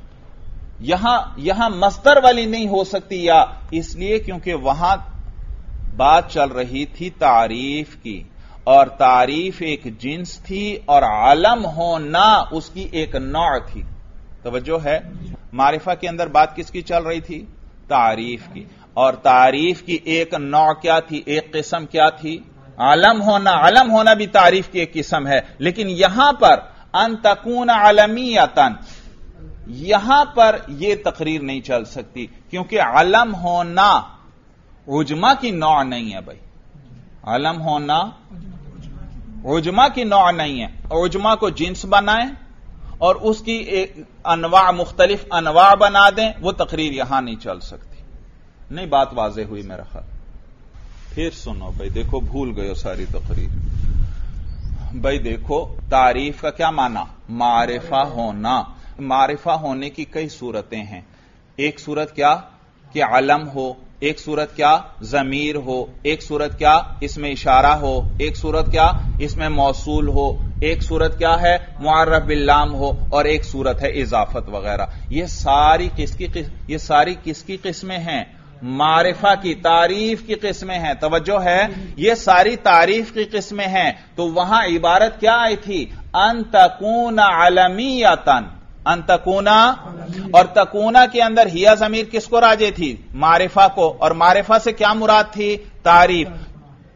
یہاں مصدر والی نہیں ہو سکتی. یا اس لیے کیونکہ وہاں بات چل رہی تھی تعریف کی، اور تعریف ایک جنس تھی اور علم ہونا اس کی ایک نوع تھی. توجہ ہے؟ معرفہ کے اندر بات کس کی چل رہی تھی؟ تعریف کی. اور تعریف کی ایک نوع کیا تھی؟ ایک قسم کیا تھی؟ علم ہونا. علم ہونا بھی تعریف کی ایک قسم ہے. لیکن یہاں پر ان تکون علمیتن، یہاں پر یہ تقریر نہیں چل سکتی کیونکہ علم ہونا عجمہ کی نوع نہیں ہے. بھائی علم ہونا عجمہ کی نوع نہیں ہے. عجمہ کو جنس بنائیں اور اس کی ایک انواع مختلف انواع بنا دیں، وہ تقریر یہاں نہیں چل سکتی. نہیں بات واضح ہوئی میرا خیال. پھر سنو بھائی، دیکھو بھول گئے ساری تقریر. بھائی دیکھو تعریف کا کیا معنی؟ معرفہ ہونا. معرفہ ہونے کی کئی صورتیں ہیں. ایک صورت کیا کہ علم ہو، ایک صورت کیا ضمیر ہو، ایک صورت کیا اس میں اشارہ ہو، ایک صورت کیا اس میں موصول ہو، ایک صورت کیا ہے معرف باللام ہو، اور ایک صورت ہے اضافت وغیرہ. یہ ساری کس کی قسمیں ہیں؟ معرفہ کی، تعریف کی قسمیں ہیں. توجہ ہے؟ یہ ساری تعریف کی قسمیں ہیں. تو وہاں عبارت کیا آئی تھی؟ ان تکون علمیتن. ان تکونا، اور تکونا کے اندر ہیا ضمیر کس کو راجع تھی؟ معرفہ کو. اور معرفہ سے کیا مراد تھی؟ تعریف.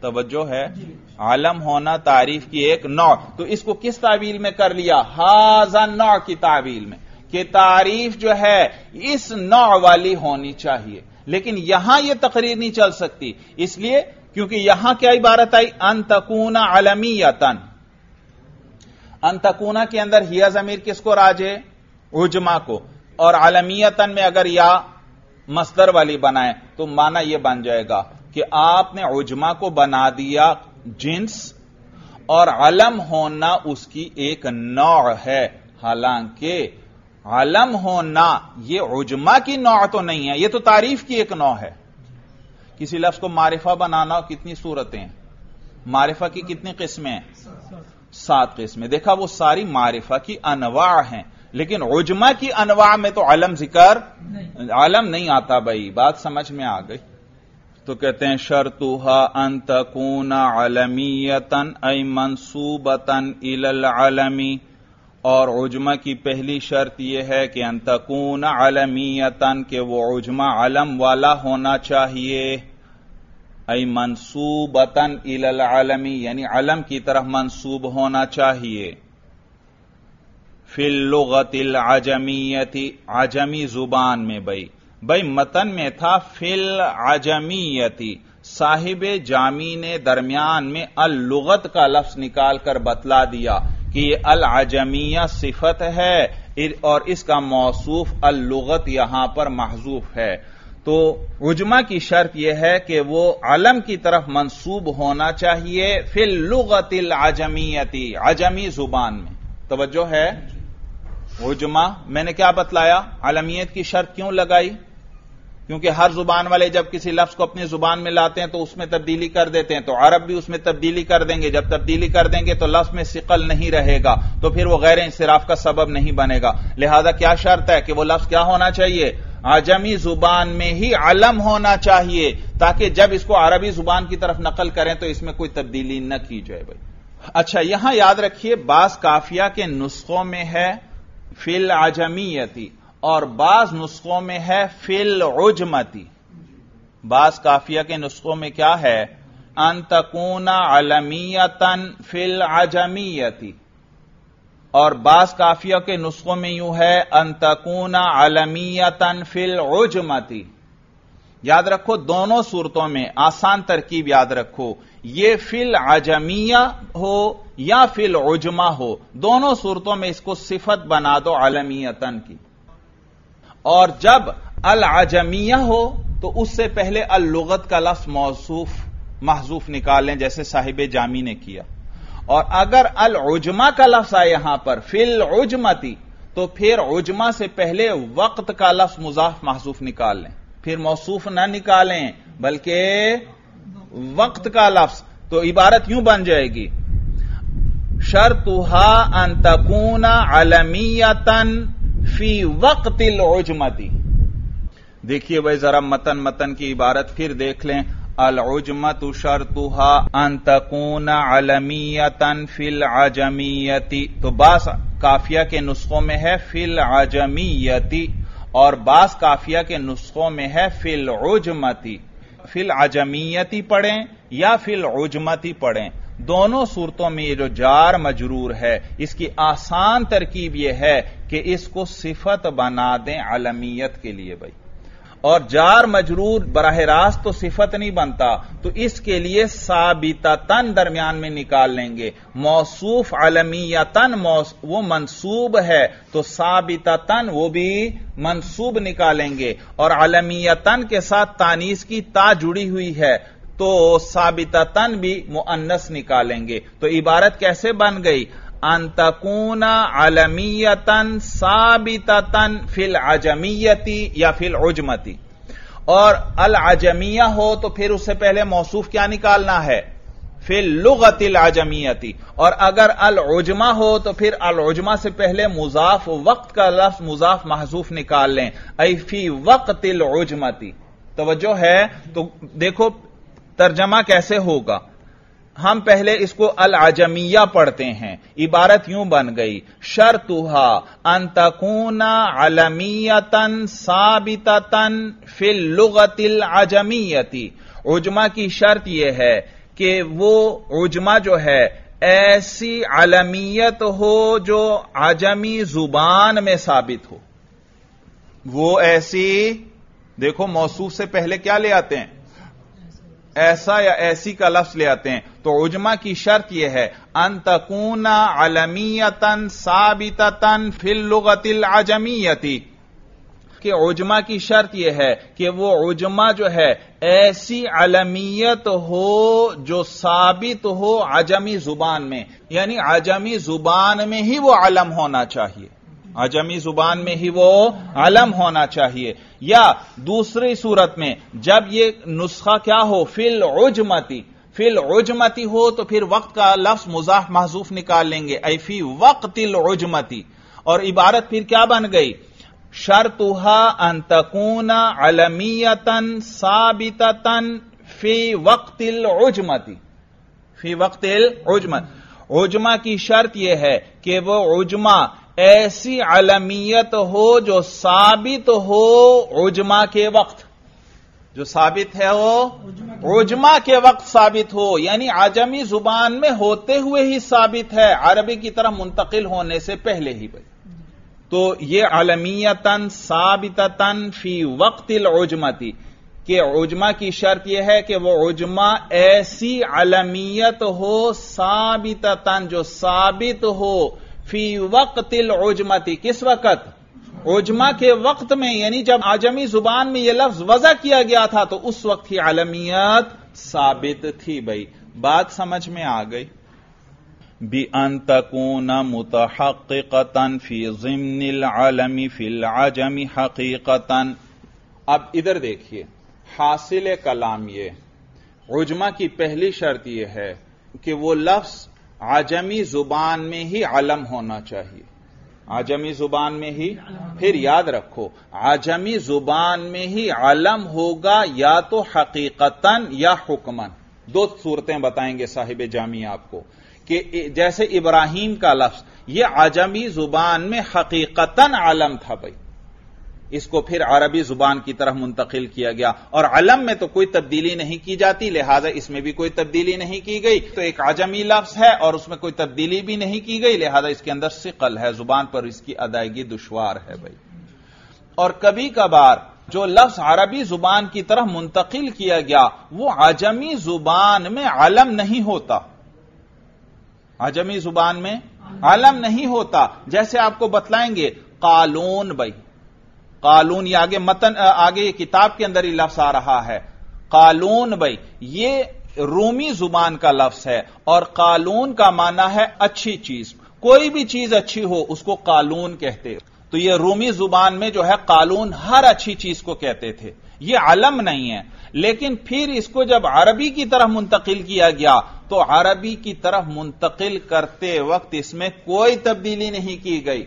توجہ ہے؟ علم ہونا تعریف کی ایک نوع. تو اس کو کس تعویل میں کر لیا؟ ھذا نوع کی تعویل میں، کہ تعریف جو ہے اس نوع والی ہونی چاہیے. لیکن یہاں یہ تقریر نہیں چل سکتی، اس لیے کیونکہ یہاں کیا عبارت آئی؟ ان تکون علمیتن. ان تکون کے اندر ہیا ضمیر کس کو راجع؟ عجمہ کو. اور علمیتن میں اگر یا مصدر والی بنائیں تو معنی یہ بن جائے گا کہ آپ نے عجمہ کو بنا دیا جنس اور علم ہونا اس کی ایک نوع ہے. حالانکہ علم ہونا یہ عجمہ کی نوع تو نہیں ہے، یہ تو تعریف کی ایک نوع ہے. کسی لفظ کو معرفہ بنانا کتنی صورتیں ہیں؟ معرفہ کی کتنی قسمیں ہیں؟ 7 قسمیں. دیکھا وہ ساری معرفہ کی انواع ہیں، لیکن عجمہ کی انواع میں تو علم علم نہیں آتا. بھائی بات سمجھ میں آ گئی؟ تو کہتے ہیں شرطها ان تکون علمیتا ای منصوبتا الی العلم. اور عجمہ کی پہلی شرط یہ ہے کہ ان تکون علمیتا، کہ وہ عجمہ علم والا ہونا چاہیے. ای منصوبتا الی العلم، یعنی علم کی طرف منصوب ہونا چاہیے. فی اللغت العجمیت، عجمی زبان میں. بھائی متن میں تھا فی العجمیت، صاحب جامی نے درمیان میں اللغت کا لفظ نکال کر بتلا دیا کہ یہ العجمیہ صفت ہے اور اس کا موصوف اللغت یہاں پر محذوف ہے. تو عجمہ کی شرط یہ ہے کہ وہ علم کی طرف منصوب ہونا چاہیے فی اللغت العجمیت، عجمی زبان میں. توجہ ہے؟ عجمہ میں نے کیا بتلایا؟ علمیت کی شرط کیوں لگائی؟ کیونکہ ہر زبان والے جب کسی لفظ کو اپنی زبان میں لاتے ہیں تو اس میں تبدیلی کر دیتے ہیں. تو عرب بھی اس میں تبدیلی کر دیں گے. جب تبدیلی کر دیں گے تو لفظ میں ثقل نہیں رہے گا، تو پھر وہ غیر انصراف کا سبب نہیں بنے گا. لہذا کیا شرط ہے کہ وہ لفظ کیا ہونا چاہیے؟ عجمی زبان میں ہی علم ہونا چاہیے، تاکہ جب اس کو عربی زبان کی طرف نقل کریں تو اس میں کوئی تبدیلی نہ کی جائے. بھائی اچھا، یہاں یاد رکھیے بعض قافیہ کے نسخوں میں ہے فی العجمیتی اور بعض نسخوں میں ہے فی العجمتی. بعض قافیہ کے نسخوں میں کیا ہے؟ ان تکون علمیتا فی العجمیتی، اور بعض قافیہ کے نسخوں میں یوں ہے ان تکون علمیتا فی العجمتی. یاد رکھو دونوں صورتوں میں آسان ترکیب یاد رکھو، یہ فی العجمیہ ہو یا فی العجمہ ہو، دونوں صورتوں میں اس کو صفت بنا دو علمیتن کی. اور جب العجمیہ ہو تو اس سے پہلے اللغت کا لفظ محذوف نکال لیں، جیسے صاحب جامی نے کیا. اور اگر العجمہ کا لفظ آئے یہاں پر فی العجمتی، تو پھر عجمہ سے پہلے وقت کا لفظ مضاف محذوف نکال لیں. پھر موصوف نہ نکالیں بلکہ وقت کا لفظ. تو عبارت یوں بن جائے گی شرطها ان تکون علمیتا فی وقت العجمتی. دیکھیے بھائی ذرا متن کی عبارت پھر دیکھ لیں. العجمت شرطها ان تکون علمیتا فی العجمیتی. تو بعض قافیہ کے نسخوں میں ہے فی العجمیتی اور بعض قافیہ کے نسخوں میں ہے فی العجمتی. فی العجمیتی پڑھیں یا فی العجمتی پڑھیں، دونوں صورتوں میں یہ جو جار مجرور ہے اس کی آسان ترکیب یہ ہے کہ اس کو صفت بنا دیں علمیت کے لیے. بھائی اور جار مجرور براہ راست تو صفت نہیں بنتا، تو اس کے لیے ثابتتن درمیان میں نکال لیں گے. موصوف علمیتن وہ منصوب ہے تو ثابتتن وہ بھی منصوب نکالیں گے، اور علمیتن کے ساتھ تانیث کی تا جڑی ہوئی ہے تو ثابتتن بھی مؤنث نکالیں گے. تو عبارت کیسے بن گئی؟ ان تکون علمیتن ثابتتن فی العجمیتی یا فی العجمتی. اور العجمیہ ہو تو پھر اس سے پہلے موصوف کیا نکالنا ہے؟ فی اللغت العجمیتی. اور اگر العجمہ ہو تو پھر العجمہ سے پہلے مضاف وقت کا لفظ مضاف محذوف نکال لیں، ای فی وقت العجمتی. توجہ ہے؟ تو دیکھو ترجمہ کیسے ہوگا. ہم پہلے اس کو العجمیہ پڑھتے ہیں. عبارت یوں بن گئی شرطها ان تکون علمیتا ثابتتا فی اللغت العجمیتی. عجمہ کی شرط یہ ہے کہ وہ عجمہ جو ہے ایسی علمیت ہو جو عجمی زبان میں ثابت ہو. وہ ایسی، دیکھو موصوف سے پہلے کیا لے آتے ہیں؟ ایسا یا ایسی کا لفظ لے آتے ہیں. تو عجمہ کی شرط یہ ہے ان تکون علمیتاً ثابتتاً فی اللغۃ العجمیۃ، کہ عجمہ کی شرط یہ ہے کہ وہ عجمہ جو ہے ایسی علمیت ہو جو ثابت ہو عجمی زبان میں، یعنی عجمی زبان میں ہی وہ علم ہونا چاہیے، عجمی زبان میں ہی وہ علم ہونا چاہیے. یا دوسری صورت میں جب یہ نسخہ کیا ہو فی العجمتی، فی العجمتی ہو تو پھر وقت کا لفظ مضاف محذوف نکال لیں گے، ای فی وقت العجمتی، اور عبارت پھر کیا بن گئی؟ شرطها ان تکون علمیتاً ثابتتاً فی وقت العجمتی، فی وقت العجمت. عجمہ کی شرط یہ ہے کہ وہ عجمہ ایسی علمیت ہو جو ثابت ہو عجمہ کے وقت، جو ثابت ہے وہ عجمہ کے وقت ثابت ہو، یعنی عجمی زبان میں ہوتے ہوئے ہی ثابت ہے، عربی کی طرف منتقل ہونے سے پہلے ہی بھائی. تو یہ علمیتاً ثابتتاً فی وقت العجمتی، کہ عجمہ کی شرط یہ ہے کہ وہ عجمہ ایسی علمیت ہو ثابتتاً جو ثابت ہو فی وقت العجمتی، کس وقت؟ عجمہ کے وقت میں، یعنی جب عجمی زبان میں یہ لفظ وضع کیا گیا تھا تو اس وقت ہی علمیت ثابت تھی. بھائی بات سمجھ میں آ گئی؟ بِأَن تَكُونَ مُتَحَقِّقَةً فِي ضِمْنِ الْعَلَمِ فِي الْعَجَمِ حَقِيقَةً. اب ادھر دیکھیے، حاصل کلام یہ عجمہ کی پہلی شرط یہ ہے کہ وہ لفظ عجمی زبان میں ہی علم ہونا چاہیے، عجمی زبان میں ہی. پھر یاد رکھو عجمی زبان میں ہی علم ہوگا یا تو حقیقتاً یا حکماً. دو صورتیں بتائیں گے صاحب جامی آپ کو، کہ جیسے ابراہیم کا لفظ یہ عجمی زبان میں حقیقتاً علم تھا بھائی، اس کو پھر عربی زبان کی طرف منتقل کیا گیا، اور علم میں تو کوئی تبدیلی نہیں کی جاتی، لہذا اس میں بھی کوئی تبدیلی نہیں کی گئی. تو ایک عجمی لفظ ہے اور اس میں کوئی تبدیلی بھی نہیں کی گئی، لہذا اس کے اندر ثقل ہے، زبان پر اس کی ادائیگی دشوار ہے بھائی. اور کبھی کبھار جو لفظ عربی زبان کی طرف منتقل کیا گیا وہ عجمی زبان میں علم نہیں ہوتا، عجمی زبان میں علم نہیں ہوتا. جیسے آپ کو بتلائیں گے قالون بھائی، قالون، یہ آگے متن، آگے یہ کتاب کے اندر ہی لفظ آ رہا ہے قالون بھائی، یہ رومی زبان کا لفظ ہے اور قالون کا معنی ہے اچھی چیز، کوئی بھی چیز اچھی ہو اس کو قالون کہتے. تو یہ رومی زبان میں جو ہے قالون ہر اچھی چیز کو کہتے تھے، یہ علم نہیں ہے. لیکن پھر اس کو جب عربی کی طرف منتقل کیا گیا تو عربی کی طرف منتقل کرتے وقت اس میں کوئی تبدیلی نہیں کی گئی.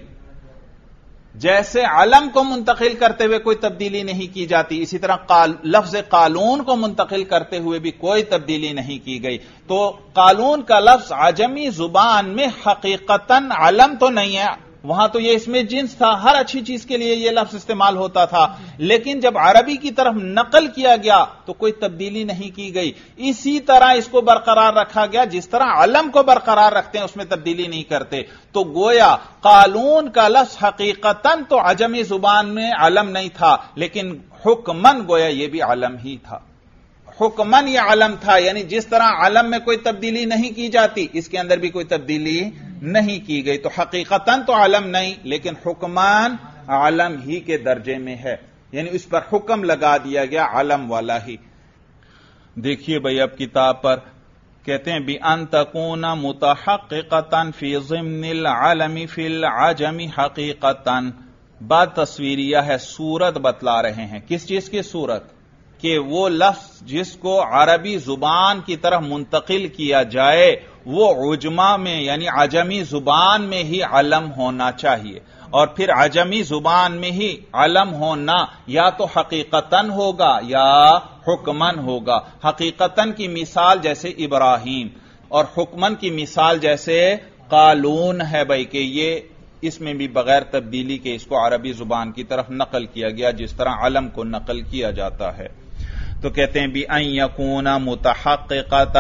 جیسے علم کو منتقل کرتے ہوئے کوئی تبدیلی نہیں کی جاتی، اسی طرح لفظ قالون کو منتقل کرتے ہوئے بھی کوئی تبدیلی نہیں کی گئی. تو قالون کا لفظ عجمی زبان میں حقیقتاً علم تو نہیں ہے، وہاں تو یہ اس میں جنس تھا، ہر اچھی چیز کے لیے یہ لفظ استعمال ہوتا تھا، لیکن جب عربی کی طرف نقل کیا گیا تو کوئی تبدیلی نہیں کی گئی. اسی طرح اس کو برقرار رکھا گیا جس طرح علم کو برقرار رکھتے ہیں، اس میں تبدیلی نہیں کرتے. تو گویا قالون کا لفظ حقیقتاً تو عجمی زبان میں علم نہیں تھا، لیکن حکماً گویا یہ بھی علم ہی تھا. حکماً یہ علم تھا، یعنی جس طرح علم میں کوئی تبدیلی نہیں کی جاتی اس کے اندر بھی کوئی تبدیلی نہیں کی گئی. تو حقیقتاً تو علم نہیں، لیکن حکمان علم ہی کے درجے میں ہے، یعنی اس پر حکم لگا دیا گیا علم والا ہی. دیکھیے بھائی اب کتاب پر کہتے ہیں بِأَن تَكُونَ مُتَحَقِّقَةً فِي ضِمْنِ الْعَلَمِ فِي الْعَجَمِ حَقِيقَةً. بات تصویریہ ہے، صورت بتلا رہے ہیں. کس چیز کی صورت؟ کہ وہ لفظ جس کو عربی زبان کی طرف منتقل کیا جائے وہ عجمہ میں یعنی عجمی زبان میں ہی علم ہونا چاہیے، اور پھر عجمی زبان میں ہی علم ہونا یا تو حقیقتاً ہوگا یا حکماً ہوگا. حقیقتاً کی مثال جیسے ابراہیم، اور حکماً کی مثال جیسے قالون ہے بھائی، کہ یہ اس میں بھی بغیر تبدیلی کے اس کو عربی زبان کی طرف نقل کیا گیا جس طرح علم کو نقل کیا جاتا ہے. تو کہتے ہیں بِأَن يَكُونَ مُتَحَقِّقَةً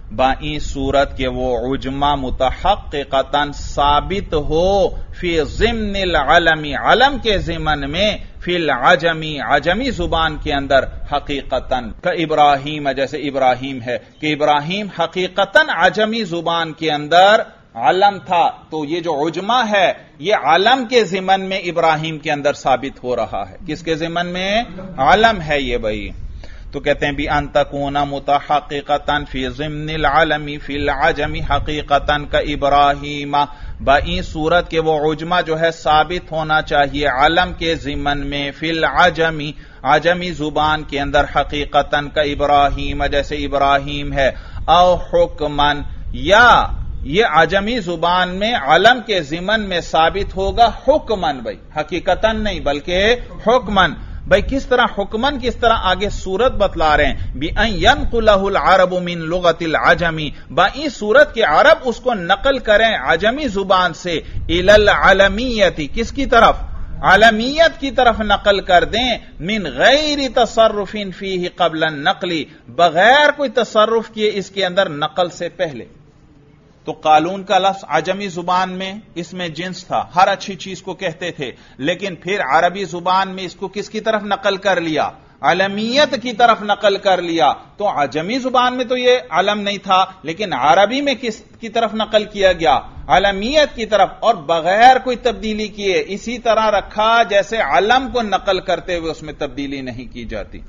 बाई सूरत के वो उजमा मुतहक्किकतन साबित हो फी ज़िम्निल अलमी, अलम के ज़िमन में, फिल अजमी, अजमी जुबान के अंदर, हकीकतन का इब्राहीम, जैसे इब्राहीम है कि इब्राहीम हकीकतन अजमी जुबान के अंदर अलम था, तो ये जो उजमा है ये अलम के ज़िमन में इब्राहीम के अंदर साबित हो रहा है। किसके ज़िमन में? अलम है ये भाई। तो कहते हैं भी अंतकूना मुतहक्किकतन फी ज़िम्निल अलमी फिल अजमी हकीकतन का इब्राहीमा, बाई सूरत के वो उजमा जो है साबित होना चाहिए अलम के ज़िमन में, फिल अजमी, अजमी जुबान के अंदर, हकीकतन का इब्राहीम, जैसे इब्राहीम है, औ हुक्मन, या ये अजमी जुबान में अलम के ज़िमन में साबित होगा हुक्मन, भाई हकीकतन नहीं बल्कि हुक्मन। भाई किस तरह हुक्मन, किस तरह आगे सूरत बतला रहे हैं, बि अन यनकुलहुल अरब मिन लुगतिल अजमी, बाई सूरत के अरब उसको नकल करें अजमी जुबान से, इलल अलमियती, किसकी तरफ? अलमियत की तरफ नकल कर दें, मिन गैर तसर्रुफिन फीही क़ब्ल नकली, बगैर कोई तसर्रुफ किए इसके अंदर नकल से पहले। तो कालून का लफ्ज अजमी जुबान में इसमें जिन्स था, हर अच्छी चीज को कहते थे, लेकिन फिर अरबी जुबान में इसको किसकी तरफ नकल कर लिया? अलमियत की तरफ नकल कर लिया। तो अजमी जुबान में तो ये अलम नहीं था, लेकिन अरबी में किस की तरफ नकल किया गया? अलमियत की तरफ, और बगैर कोई तब्दीली किए इसी तरह रखा जैसे अलम को नकल करते हुए उसमें तब्दीली नहीं की जाती।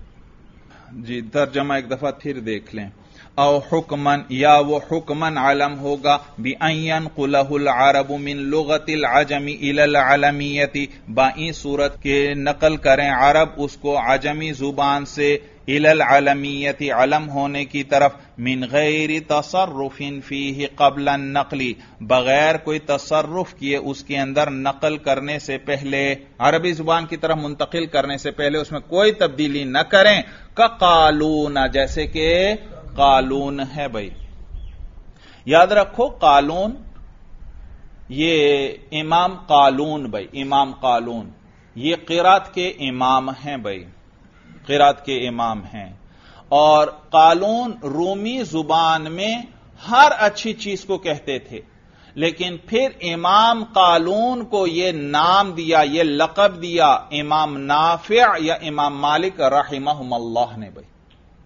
जी तर्जमा एक दफा फिर देख लें। औ हुक्मन, या वो हुक्मन अलम होगा, बि अन यनकुलहुल अरब मिन लुगतिल अजमी इलल अलमियती, बाई सूरत के नकल करें अरब उसको अजमी जुबान से इलल अलमियती, अलम होने की तरफ, मिन गैर तसर्रुफिन फीही क़ब्ल नकली, बगैर कोई तसर्रुफ किए उसके अंदर नकल करने से पहले, अरबी जुबान की तरफ मुंतकिल करने से पहले उसमें कोई तब्दीली न करें। का कालून, जैसे कि कालून है भाई, याद रखो कालून, ये इमाम कालून भाई, इमाम कालून ये क़िरात के इमाम हैं भाई, क़िरात के इमाम हैं। और कालून रूमी जुबान में हर अच्छी चीज को कहते थे, लेकिन फिर इमाम कालून को ये नाम दिया, ये लक़ब दिया इमाम नाफ़िअ या इमाम मालिक रहिमहुमुल्लाह ने भाई,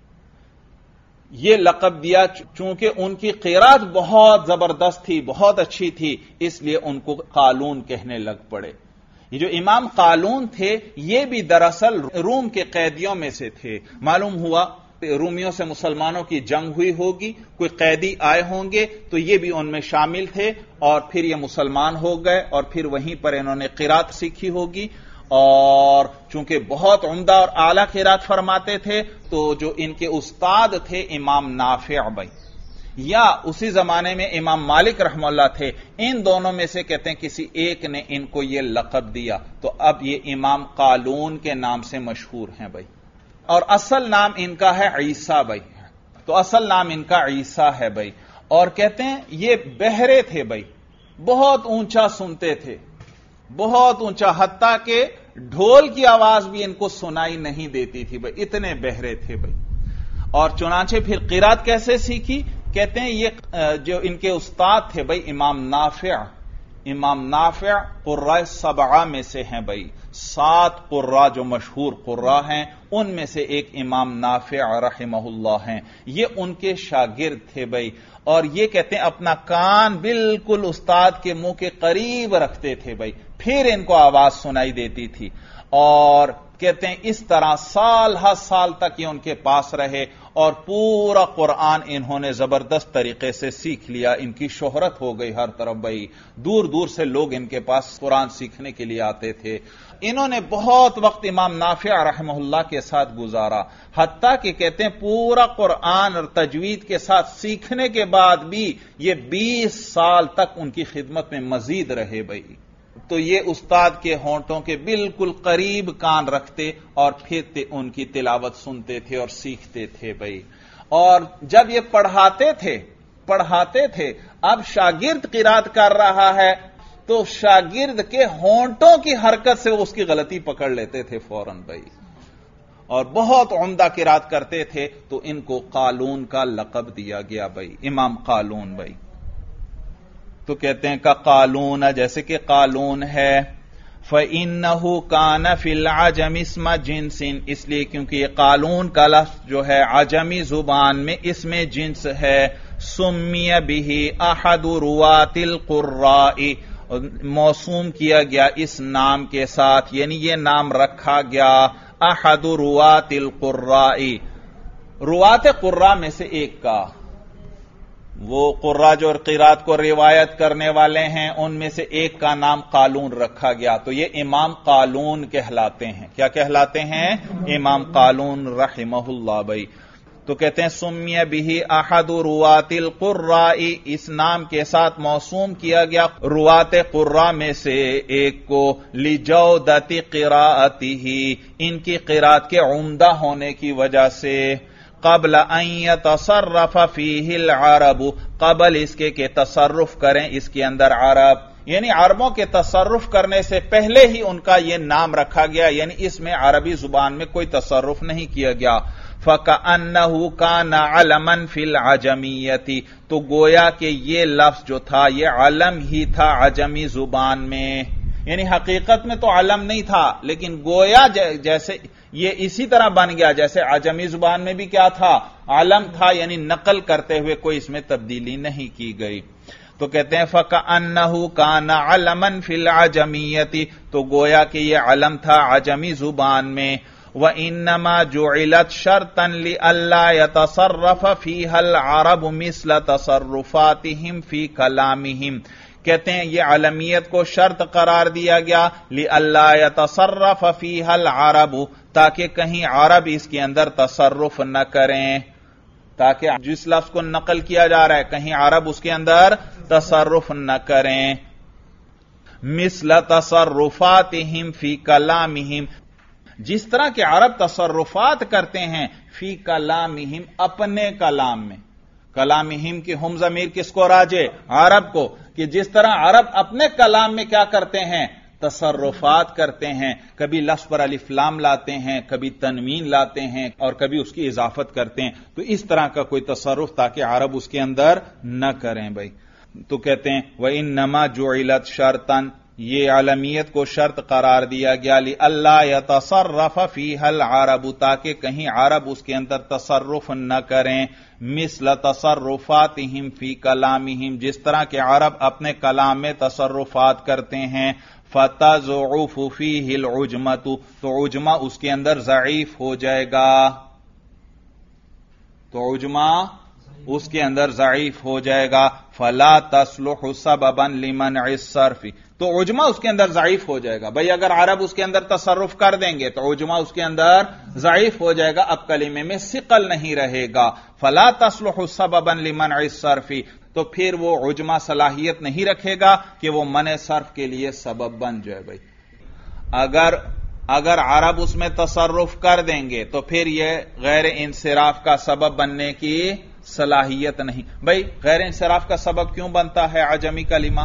ये लक़ब दिया चूंकि उनकी क़िरात बहुत जबरदस्त थी, बहुत अच्छी थी, इसलिए उनको कालून कहने लग पड़े। ये जो इमाम कालून थे ये भी दरअसल रूम के कैदियों में से थे। मालूम हुआ रूमियों से मुसलमानों की जंग हुई होगी, कोई कैदी आए होंगे, तो ये भी उनमें शामिल थे, और फिर ये मुसलमान हो गए, और फिर वहीं पर इन्होंने क़िरात सीखी होगी। और चूंकि बहुत उम्दा और आला क़िरात फरमाते थे, तो जो इनके उस्ताद थे इमाम नाफ़िअ भाई, या उसी जमाने में इमाम मालिक रहमतुल्लाह थे, इन दोनों में से कहते हैं किसी एक ने इनको यह लक़ब दिया, तो अब ये इमाम कालून के नाम से मशहूर हैं भाई। और असल नाम इनका है ईसा भाई, तो असल नाम इनका ईसा है भाई। और कहते हैं ये बहरे थे भाई, बहुत ऊंचा सुनते थे, बहुत ऊंचा, हत्ता के ढोल की आवाज भी इनको सुनाई नहीं देती थी भाई, इतने बहरे थे भाई। और चुनांचे फिर क़िरात कैसे सीखी? कहते हैं ये जो इनके उस्ताद थे भाई इमाम नाफ़िअ, इमाम नाफ़िअ क़ुर्रा सबआ में से हैं भाई, 7 क़ुर्रा जो मशहूर क़ुर्रा हैं उनमें से एक इमाम नाफ़िअ रहिमहुल्लाह हैं। ये उनके शागिर्द थे भाई, और ये कहते हैं अपना कान बिल्कुल उस्ताद के मुंह के करीब रखते थे भाई, फिर इनको आवाज सुनाई देती थी। और कहते हैं इस तरह साल हर साल तक ये उनके पास रहे, और पूरा कुरान इन्होंने जबरदस्त तरीके से सीख लिया। इनकी शोहरत हो गई हर तरफ भाई, दूर दूर से लोग इनके पास कुरान सीखने के लिए आते थे। इन्होंने बहुत वक्त इमाम नाफ़िअ रहमहुल्लाह के साथ गुजारा, हत्ता कि कहते हैं पूरा कुरान और तजवीद के साथ सीखने के बाद भी ये 20 साल तक उनकी खिदमत में मजीद रहे भाई। तो ये उस्ताद के होंठों के बिल्कुल करीब कान रखते और फिर उनकी तिलावत सुनते थे और सीखते थे भाई। और जब ये पढ़ाते थे, अब शागिर्द क़िरात कर रहा है तो शागिर्द के होंठों की हरकत से वो उसकी गलती पकड़ लेते थे फौरन भाई। اور بہت عمدہ قرات کرتے تھے، تو ان کو قالون کا لقب دیا گیا بھائی، امام قالون بھائی. تو کہتے ہیں کہ قالون، جیسے کہ قالون ہے، فَإِنَّهُ كَانَ فِي الْعَجَمِ اسْمَ جِنْسٍ، اس لیے کیونکہ یہ قالون کا لفظ جو ہے عجمی زبان میں اسم جنس ہے. سُمِّيَ بِهِ أَحَدُ رُوَاةِ الْقُرَّاءِ، موسوم کیا گیا اس نام کے ساتھ، یعنی یہ نام رکھا گیا احد روات القراء، روات قراء میں سے ایک کا. وہ قراء جو قرات کو روایت کرنے والے ہیں ان میں سے ایک کا نام قالون رکھا گیا، تو یہ امام قالون کہلاتے ہیں. کیا کہلاتے ہیں؟ امام قالون رحمہ اللہ بھائی. تو کہتے ہیں سمیہ بہ احد روات القراء، اس نام کے ساتھ موسوم کیا گیا روات قراء میں سے ایک کو، لجودت قراءتہ، ان کی قرات کے عمدہ ہونے کی وجہ سے، قبل ان یتصرف فیہ العرب، قبل اس کے کہ تصرف کریں اس کے اندر عرب، یعنی عربوں کے تصرف کرنے سے پہلے ہی ان کا یہ نام رکھا گیا، یعنی اس میں عربی زبان میں کوئی تصرف نہیں کیا گیا. فَكَأَنَّهُ كَانَ عَلَمًا فِي الْعَجَمِيَّةِ، تو گویا کہ یہ لفظ جو تھا یہ علم ہی تھا عجمی زبان میں، یعنی حقیقت میں تو علم نہیں تھا، لیکن گویا جیسے یہ اسی طرح بن گیا جیسے عجمی زبان میں بھی کیا تھا؟ علم تھا، یعنی نقل کرتے ہوئے کوئی اس میں تبدیلی نہیں کی گئی. تو کہتے ہیں فَكَأَنَّهُ كَانَ عَلَمًا فِي الْعَجَمِيَّةِ، تو گویا کہ یہ علم تھا عجمی زبان میں. وَإِنَّمَا جُعِلَتْ شَرْطًا لِأَلَّا يَتَصَرَّفَ فِيهَا الْعَرَبُ مِثْلَ تَصَرُّفَاتِهِمْ فِي كَلَامِهِمْ، کہتے ہیں یہ علمیت کو شرط قرار دیا گیا لِأَلَّا يَتَصَرَّفَ فِيهَا الْعَرَبُ، تاکہ کہیں عرب اس کے اندر تصرف نہ کریں، تاکہ جس لفظ کو نقل کیا جا رہا ہے کہیں عرب اس کے اندر تصرف نہ کریں. مِثْلَ تَصَرُّفَاتِهِمْ فِي كَلَامِهِمْ، جس طرح کہ عرب تصرفات کرتے ہیں فی کلامہم، اپنے کلام میں. کلامہم کی ہم ضمیر کس کو راجع؟ عرب کو، کہ جس طرح عرب اپنے کلام میں کیا کرتے ہیں؟ تصرفات کرتے ہیں، کبھی لفظ پر الف لام لاتے ہیں، کبھی تنوین لاتے ہیں، اور کبھی اس کی اضافت کرتے ہیں. تو اس طرح کا کوئی تصرف تاکہ عرب اس کے اندر نہ کریں بھائی. تو کہتے ہیں وَإِنَّمَا جُعِلَتْ شَرْطًا، یہ علمیت کو شرط قرار دیا گیا لِأَلَّا يَتَصَرَّفَ فِيهَا الْعَرَبُ، تاکہ کہیں عرب اس کے اندر تصرف نہ کریں. مثل تصرفاتہم فی کلامہم، جس طرح کہ عرب اپنے کلام میں تصرفات کرتے ہیں. فَتَضْعُفُ فِيهِ الْعُجْمَةُ، تو عجمہ اس کے اندر ضعیف ہو جائے گا، تو عجمہ اس کے اندر ضعیف ہو جائے گا. فَلَا تَصْلُحُ سَبَبًا لِمَنْعِ الصَّرْفِ، تو عجمہ اس کے اندر ضعیف ہو جائے گا. بھئی اگر عرب اس کے اندر تصرف کر دیں گے تو عجمہ اس کے اندر ضعیف ہو جائے گا، اب کلمے میں ثقل نہیں رہے گا. فَلَا تَصْلُحُ سَبَبًا لِمَنْعِ الصَّرْفِ، تو پھر وہ عجمہ صلاحیت نہیں رکھے گا کہ وہ منع صرف کے لیے سبب بن جائے. بھئی اگر عرب اس میں تصرف کر دیں گے تو پھر یہ غیر انصراف کا سبب بننے کی صلاحیت نہیں. بھئی غیر انصراف کا سبب کیوں بنتا ہے عجمی کلمہ؟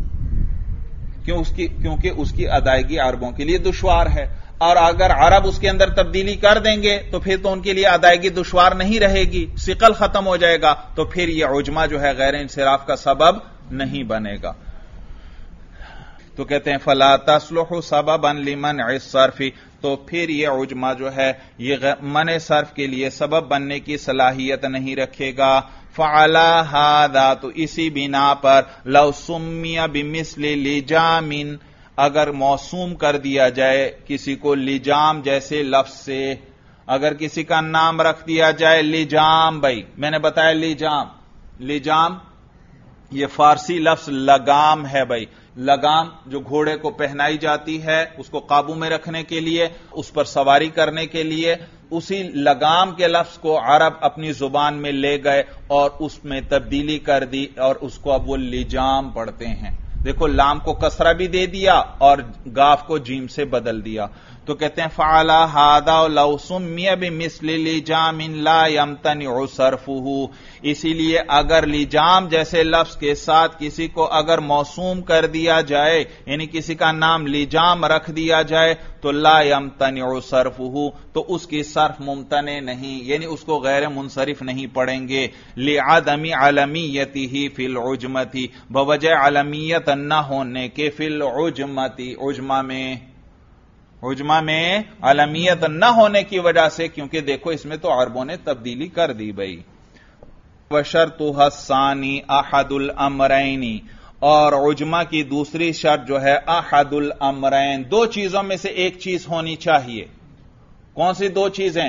کیونکہ اس کی ادائیگی عربوں کے لیے دشوار ہے، اور اگر عرب اس کے اندر تبدیلی کر دیں گے تو پھر تو ان کے لیے ادائیگی دشوار نہیں رہے گی، ثقل ختم ہو جائے گا، تو پھر یہ عجمہ جو ہے غیر انصراف کا سبب نہیں بنے گا. تو کہتے ہیں فَلَا تَصْلُحُ سَبَبًا لِمَنْعِ الصَّرْفِ، تو پھر یہ عجمہ جو ہے یہ منع صرف کے لیے سبب بننے کی صلاحیت نہیں رکھے گا. فَعَلَى هَذَا، تو اسی بنا پر لَوْ سُمِّيَ بِمِثْلِ لِجَامٍ، اگر موسوم کر دیا جائے کسی کو لجام جیسے لفظ سے، اگر کسی کا نام رکھ دیا جائے لجام، بھائی میں نے بتایا لجام یہ فارسی لفظ لگام ہے. بھائی لگام جو گھوڑے کو پہنائی جاتی ہے اس کو قابو میں رکھنے کے لیے، اس پر سواری کرنے کے لیے، اسی لگام کے لفظ کو عرب اپنی زبان میں لے گئے اور اس میں تبدیلی کر دی، اور اس کو اب وہ لجام پڑھتے ہیں. دیکھو لام کو کسرہ بھی دے دیا اور گاف کو جیم سے بدل دیا. تو کہتے ہیں فَعَلَى هَذَا لَوْ سُمِّيَ بِمِثْلِ لِجَامٍ لَا يَمْتَنِعُ صَرْفُهُ، اسی لیے اگر لجام جیسے لفظ کے ساتھ کسی کو اگر موسوم کر دیا جائے، یعنی کسی کا نام لجام رکھ دیا جائے، تو لا یمتنع صرفہ، تو اس کی صرف ممتنع نہیں، یعنی اس کو غیر منصرف نہیں پڑھیں گے، لعدم علمیتہ فی العجمۃ، بوجہ علمیت نہ ہونے کے، فی العجمۃ، عجمہ میں علمیت نہ ہونے کی وجہ سے، کیونکہ دیکھو اس میں تو عربوں نے تبدیلی کر دی بھائی۔ وشرطها الثانی احد الامرین، اور عجمہ کی دوسری شرط جو ہے احد الامرین، دو چیزوں میں سے ایک چیز ہونی چاہیے۔ کون سی دو چیزیں؟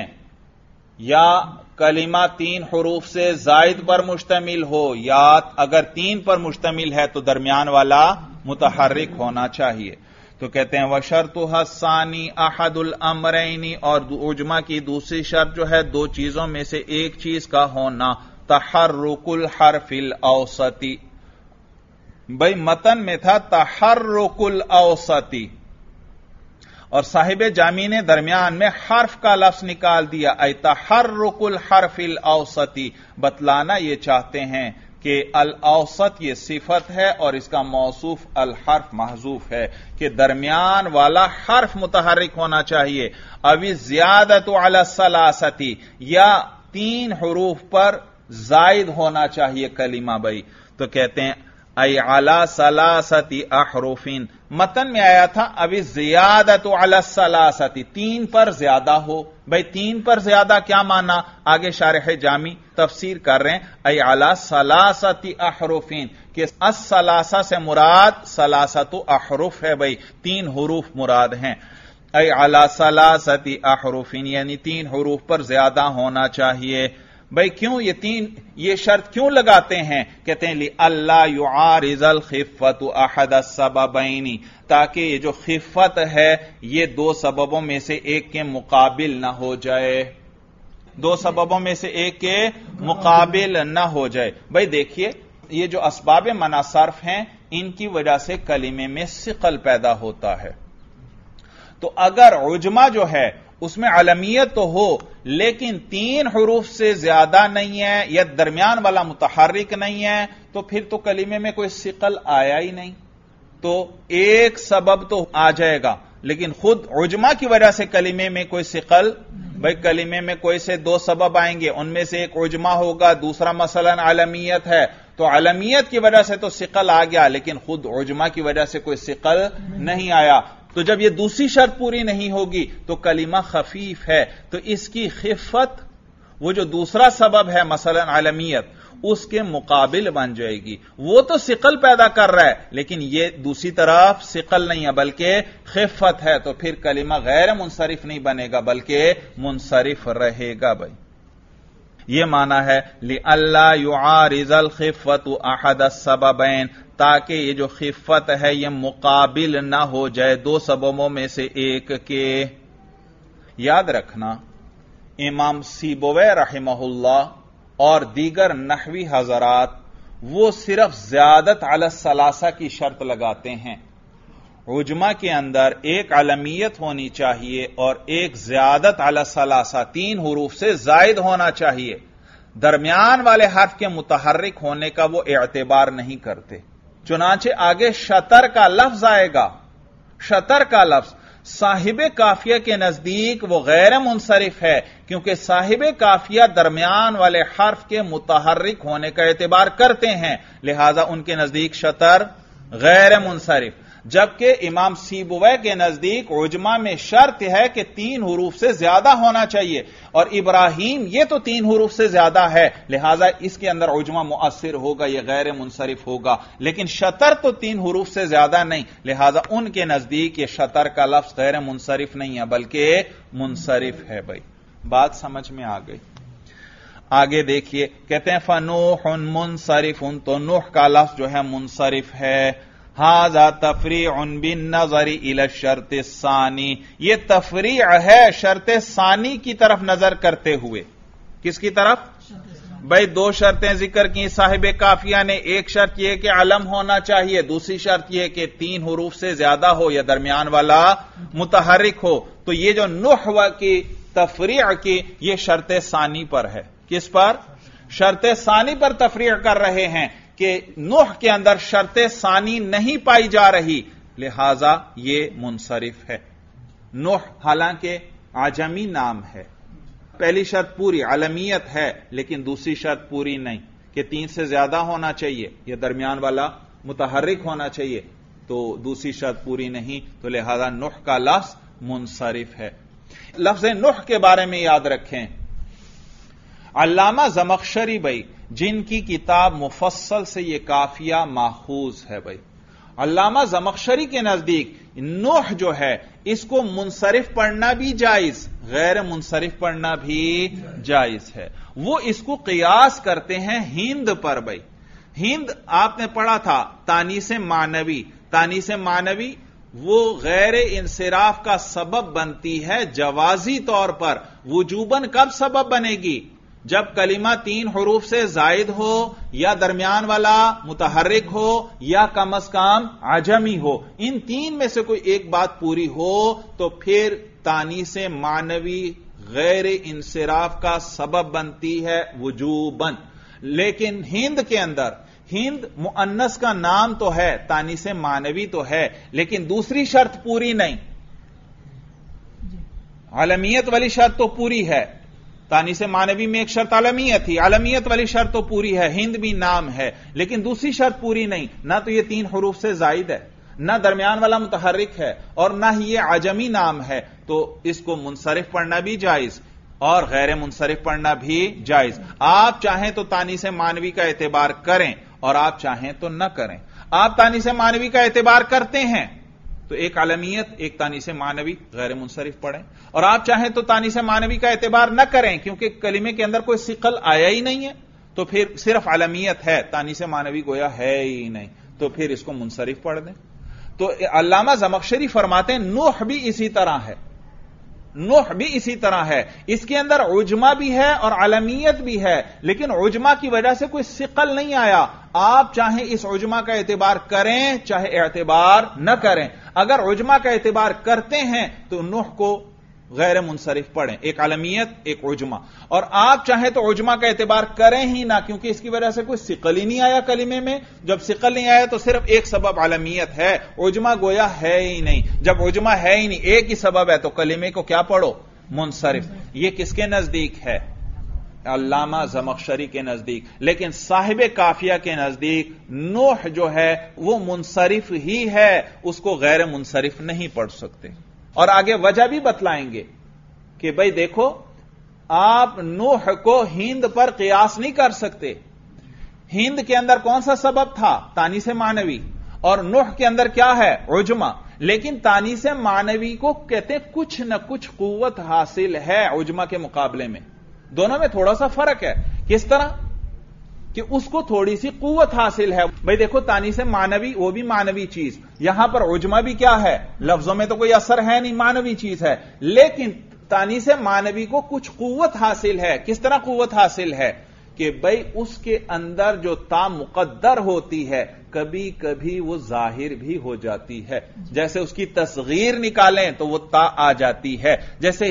یا کلمہ 3 حروف سے زائد پر مشتمل ہو، یا اگر 3 پر مشتمل ہے تو درمیان والا متحرک ہونا چاہیے۔ تو کہتے ہیں وشرطها الثانی احد الامرین، اور عجمہ کی دوسری شرط جو ہے دو چیزوں میں سے ایک چیز کا ہونا، تحرک الحرف الاوسطی۔ بھئی متن میں تھا تحرک الاوسطی، اور صاحب جامی نے درمیان میں حرف کا لفظ نکال دیا، اے تحرک الحرف الاوسطی، بتلانا یہ چاہتے ہیں کہ الاوسط یہ صفت ہے اور اس کا موصوف الحرف محذوف ہے، کہ درمیان والا حرف متحرک ہونا چاہیے، اوی زیادت علی الثلاثۃ، یا 3 حروف پر زائد ہونا چاہیے کلمہ بھائی۔ تو کہتے ہیں ای علی ثلاثۃ احرف، متن میں آیا تھا ابھی زیادت علی الثلاثۃ، 3 پر زیادہ ہو۔ بھائی 3 پر زیادہ کیا مانا؟ آگے شارح جامی تفسیر کر رہے ہیں، ای علی ثلاثۃ احرف، کہ الثلاثہ سے مراد ثلاثۃ احرف ہے بھائی، 3 حروف مراد ہیں۔ ای علی ثلاثۃ احرف، یعنی 3 حروف پر زیادہ ہونا چاہیے۔ بھئی کیوں یہ شرط کیوں لگاتے ہیں؟ کہتے ہیں لِأَلَّا يُعَارِضَ الْخِفَّةُ أَحَدَ السَّبَبَيْنِ، تاکہ یہ جو خفت ہے یہ 2 سببوں میں سے ایک کے مقابل نہ ہو جائے، 2 سببوں میں سے ایک کے مقابل نہ ہو جائے۔ بھئی دیکھیے یہ جو اسباب منع صرف ہیں ان کی وجہ سے کلمے میں ثقل پیدا ہوتا ہے۔ تو اگر عجمہ جو ہے اس میں علمیت تو ہو لیکن 3 حروف سے زیادہ نہیں ہے یا درمیان والا متحرک نہیں ہے، تو پھر تو کلمے میں کوئی ثقل آیا ہی نہیں، تو ایک سبب تو آ جائے گا لیکن خود عجمہ کی وجہ سے کلمے میں کوئی ثقل، بھئی کلمے میں کوئی سے 2 سبب آئیں گے، ان میں سے ایک عجمہ ہوگا، دوسرا مثلا علمیت ہے، تو علمیت کی وجہ سے تو ثقل آ گیا لیکن خود عجمہ کی وجہ سے کوئی ثقل نہیں آیا۔ تو جب یہ دوسری شرط پوری نہیں ہوگی تو کلمہ خفیف ہے، تو اس کی خفت وہ جو دوسرا سبب ہے مثلا علمیت اس کے مقابل بن جائے گی۔ وہ تو ثقل پیدا کر رہا ہے لیکن یہ دوسری طرف ثقل نہیں ہے بلکہ خفت ہے، تو پھر کلمہ غیر منصرف نہیں بنے گا بلکہ منصرف رہے گا۔ بھائی یہ معنی ہے لِأَلَّا يُعَارِضَ الْخِفَّةُ أَحَدَ السَّبَبَيْنِ، تاکہ یہ جو خفت ہے یہ مقابل نہ ہو جائے 2 سببوں میں سے ایک کے۔ یاد رکھنا امام سیبویہ رحمہ اللہ اور دیگر نحوی حضرات وہ صرف زیادت علی الثلاثہ کی شرط لگاتے ہیں، عجمہ کے اندر ایک علمیت ہونی چاہیے اور ایک زیادت علی الثلاثہ، 3 حروف سے زائد ہونا چاہیے، درمیان والے حرف کے متحرک ہونے کا وہ اعتبار نہیں کرتے۔ چنانچہ آگے شطر کا لفظ آئے گا، شطر کا لفظ صاحب کافیہ کے نزدیک وہ غیر منصرف ہے کیونکہ صاحب کافیہ درمیان والے حرف کے متحرک ہونے کا اعتبار کرتے ہیں، لہذا ان کے نزدیک شطر غیر منصرف، جبکہ امام سیبویہ کے نزدیک عجمہ میں شرط ہے کہ 3 حروف سے زیادہ ہونا چاہیے، اور ابراہیم یہ تو 3 حروف سے زیادہ ہے لہذا اس کے اندر عجمہ مؤثر ہوگا، یہ غیر منصرف ہوگا، لیکن شطر تو 3 حروف سے زیادہ نہیں، لہذا ان کے نزدیک یہ شطر کا لفظ غیر منصرف نہیں ہے بلکہ منصرف ہے۔ بھائی بات سمجھ میں آ گئی؟ آگے دیکھیے کہتے ہیں فنوح منصرف، تو نوح کا لفظ جو ہے منصرف ہے۔ ھذا تفریع بالنظر الى الشرط الثانی، یہ تفریع ہے شرط ثانی کی طرف نظر کرتے ہوئے۔ کس کی طرف؟ بھائی 2 شرطیں ذکر کی صاحب کافیہ نے، ایک شرط یہ کہ علم ہونا چاہیے، دوسری شرط یہ کہ 3 حروف سے زیادہ ہو یا درمیان والا متحرک ہو، تو یہ جو نحو کی تفریع کی یہ شرط ثانی پر ہے۔ کس پر؟ شرط ثانی پر تفریع کر رہے ہیں کہ نوح کے اندر شرط ثانی نہیں پائی جا رہی لہذا یہ منصرف ہے۔ نوح حالانکہ عجمی نام ہے، پہلی شرط پوری عالمیت ہے، لیکن دوسری شرط پوری نہیں کہ 3 سے زیادہ ہونا چاہیے یا درمیان والا متحرک ہونا چاہیے، تو دوسری شرط پوری نہیں، تو لہذا نوح کا لفظ منصرف ہے۔ لفظ نوح کے بارے میں یاد رکھیں، علامہ زمخشری بھائی جن کی کتاب مفصل سے یہ کافیہ ماخوذ ہے بھائی، علامہ زمخشری کے نزدیک نوح جو ہے اس کو منصرف پڑھنا بھی جائز، غیر منصرف پڑھنا بھی جائز ہے۔ وہ اس کو قیاس کرتے ہیں ہند پر بھائی۔ ہند آپ نے پڑھا تھا تانیث معنوی، تانیث معنوی وہ غیر انصراف کا سبب بنتی ہے جوازی طور پر، وجوباً کب سبب بنے گی؟ جب کلمہ 3 حروف سے زائد ہو یا درمیان والا متحرک ہو یا کم از کم عجمی ہو، ان 3 میں سے کوئی ایک بات پوری ہو تو پھر تانیث معنوی غیر انصراف کا سبب بنتی ہے وجوباً۔ لیکن ہند کے اندر، ہند مؤنث کا نام تو ہے، تانیث معنوی تو ہے، لیکن دوسری شرط پوری نہیں، عالمیت والی شرط تو پوری ہے۔ تانیث معنوی میں ایک شرط عالمیت تھی، عالمیت والی شرط تو پوری ہے، ہند بھی نام ہے، لیکن دوسری شرط پوری نہیں، نہ تو یہ 3 حروف سے زائد ہے، نہ درمیان والا متحرک ہے، اور نہ ہی یہ عجمی نام ہے، تو اس کو منصرف پڑھنا بھی جائز اور غیر منصرف پڑھنا بھی جائز۔ آپ چاہیں تو تانیث معنوی کا اعتبار کریں اور آپ چاہیں تو نہ کریں۔ آپ تانیث معنوی کا اعتبار کرتے ہیں تو ایک عالمیت ایک تانیث معنوی غیر منصرف پڑھیں، اور آپ چاہیں تو تانیث معنوی کا اعتبار نہ کریں کیونکہ کلمے کے اندر کوئی ثقل آیا ہی نہیں ہے، تو پھر صرف عالمیت ہے، تانیث معنوی گویا ہے ہی نہیں، تو پھر اس کو منصرف پڑھ دیں۔ تو علامہ زمخشری فرماتے ہیں نوح بھی اسی طرح ہے، نوح بھی اسی طرح ہے، اس کے اندر عجمہ بھی ہے اور عالمیت بھی ہے، لیکن عجمہ کی وجہ سے کوئی ثقل نہیں آیا۔ آپ چاہے اس عجمہ کا اعتبار کریں چاہے اعتبار نہ کریں، اگر عجمہ کا اعتبار کرتے ہیں تو نوح کو غیر منصرف پڑھیں، ایک عالمیت ایک عجمہ، اور آپ چاہیں تو عجمہ کا اعتبار کریں ہی نہ کیونکہ اس کی وجہ سے کوئی ثقل ہی نہیں آیا کلمے میں۔ جب ثقل نہیں آیا تو صرف ایک سبب عالمیت ہے، عجمہ گویا ہے ہی نہیں، جب عجمہ ہے ہی نہیں ایک ہی سبب ہے تو کلمے کو کیا پڑھو؟ منصرف۔ یہ کس کے نزدیک ہے؟ علامہ زمخشری کے نزدیک، لیکن صاحب کافیہ کے نزدیک نوح جو ہے وہ منصرف ہی ہے، اس کو غیر منصرف نہیں پڑھ سکتے، اور آگے وجہ بھی بتلائیں گے کہ بھئی دیکھو آپ نوح کو ہند پر قیاس نہیں کر سکتے۔ ہند کے اندر کون سا سبب تھا؟ تانیث معنوی، اور نوح کے اندر کیا ہے؟ عجمہ، لیکن تانیث معنوی کو کہتے ہیں کچھ نہ کچھ قوت حاصل ہے عجمہ کے مقابلے میں، دونوں میں تھوڑا سا فرق ہے۔ کس طرح؟ کہ اس کو تھوڑی سی قوت حاصل ہے۔ بھئی دیکھو تانیث معنوی وہ بھی معنوی چیز، یہاں پر عجمہ بھی کیا ہے؟ لفظوں میں تو کوئی اثر ہے نہیں، معنوی چیز ہے، لیکن تانیث معنوی کو کچھ قوت حاصل ہے۔ کس طرح قوت حاصل ہے؟ کہ بھئی اس کے اندر جو تا مقدر ہوتی ہے کبھی کبھی وہ ظاہر بھی ہو جاتی ہے، جیسے اس کی تصغیر نکالیں تو وہ تا آ جاتی ہے، جیسے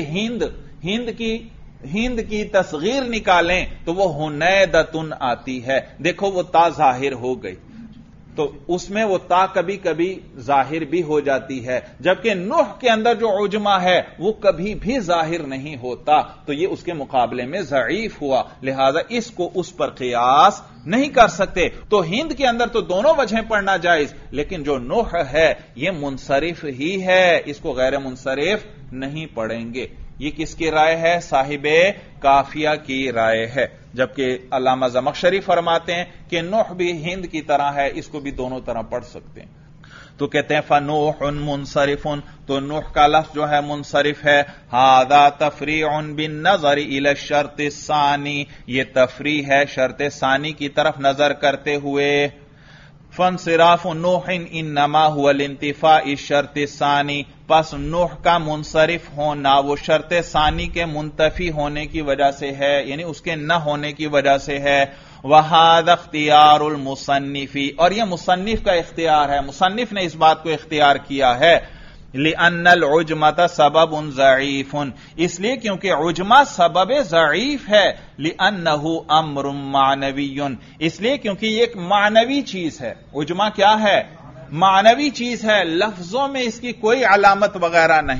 ہند کی تصغیر نکالیں تو وہ حنیدتن آتی ہے، دیکھو وہ تا ظاہر ہو گئی، تو اس میں وہ تا کبھی کبھی ظاہر بھی ہو جاتی ہے، جبکہ نوح کے اندر جو عجمہ ہے وہ کبھی بھی ظاہر نہیں ہوتا، تو یہ اس کے مقابلے میں ضعیف ہوا، لہذا اس کو اس پر قیاس نہیں کر سکتے۔ تو ہند کے اندر تو دونوں وجہیں پڑھنا جائز، لیکن جو نوح ہے یہ منصرف ہی ہے، اس کو غیر منصرف نہیں پڑھیں گے۔ یہ کس کی رائے ہے؟ صاحب کافیہ کی رائے ہے، جبکہ علامہ زمخشری فرماتے ہیں کہ نوح بھی ہند کی طرح ہے، اس کو بھی دونوں طرح پڑھ سکتے ہیں۔ تو کہتے ہیں فنوح منصرف، تو نوح کا لفظ جو ہے منصرف ہے۔ ھذا تفریع بالنظر الی الشرط الثانی، یہ تفریع ہے شرط ثانی کی طرف نظر کرتے ہوئے۔ فانصراف نوح انما هو الانتفاء الشرط الثانی، پس نوح کا منصرف ہونا وہ شرط ثانی کے منتفی ہونے کی وجہ سے ہے، یعنی اس کے نہ ہونے کی وجہ سے ہے۔ وَهَذَا اخْتِيَارُ الْمُصَنِّفِ، اور یہ مصنف کا اختیار ہے، مصنف نے اس بات کو اختیار کیا ہے۔ لِأَنَّ الْعُجْمَةَ سَبَبٌ ضَعِيفٌ، اس لیے کیونکہ عجمہ سبب ضعیف ہے۔ لِأَنَّهُ أَمْرٌ مَعْنَوِيٌّ، اس لیے کیونکہ یہ ایک معنوی چیز ہے۔ عجمہ کیا ہے؟ معنوی چیز ہے، لفظوں میں اس کی کوئی علامت وغیرہ نہیں،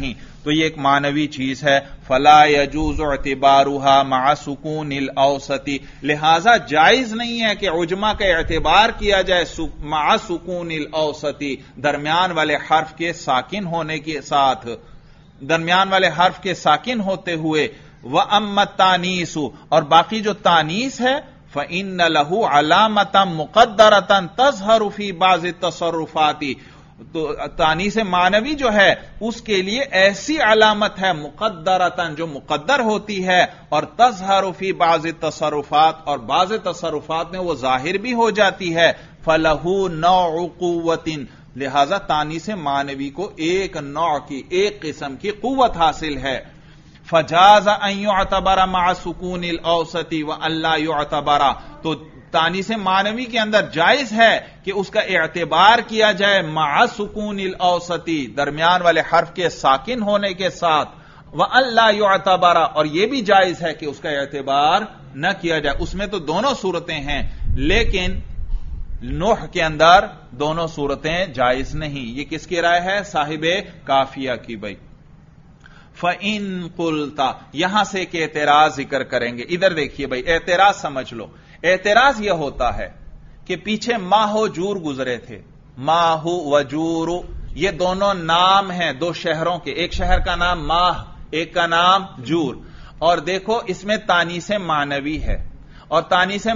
تو یہ ایک معنوی چیز ہے. فلا يجوز اعتبارها مع سکون الاوسط، لہذا جائز نہیں ہے کہ عجمہ کا اعتبار کیا جائے مع سکون الاوسط، درمیان والے حرف کے ساکن ہونے کے ساتھ، درمیان والے حرف کے ساکن ہوتے ہوئے. وَأَمَّا التَّانِيسُ، اور باقی جو تانیس ہے، فَإِنَّ لَهُ عَلَامَةً مُقَدَّرَةً تَظْهَرُ فِي بَعْضِ التَّصَرُّفَاتِ، تو تانیس معنوی جو ہے اس کے لیے ایسی علامت ہے مقدرتاً جو مقدر ہوتی ہے، اور تظہر فی بعض التصرفات، اور بعض تصرفات میں وہ ظاہر بھی ہو جاتی ہے. فَلَهُ نَوْعُ قُوَّةٍ، لہذا تانیس معنوی کو ایک نوع کی، ایک قسم کی قوت حاصل ہے. فجاز ان يعتبر مع سکون الاوسط وان لا يعتبر، تو تانیس معنوی کے اندر جائز ہے کہ اس کا اعتبار کیا جائے مع سکون الاوسط، درمیان والے حرف کے ساکن ہونے کے ساتھ. وان لا يعتبر، اور یہ بھی جائز ہے کہ اس کا اعتبار نہ کیا جائے. اس میں تو دونوں صورتیں ہیں، لیکن نوح کے اندر دونوں صورتیں جائز نہیں. یہ کس کی رائے ہے؟ صاحب کافیہ کی. بھائی فَإِن قُلْتَ، یہاں سے ایک اعتراض ذکر کریں گے. ادھر دیکھیے بھائی، اعتراض سمجھ لو. اعتراض یہ ہوتا ہے کہ پیچھے ماہ و جور گزرے تھے. ماہ و جور یہ دونوں نام ہیں دو شہروں کے، ایک شہر کا نام ماہ، ایک کا نام جور. اور دیکھو اس میں تانیس معنوی ہے، اور تانیس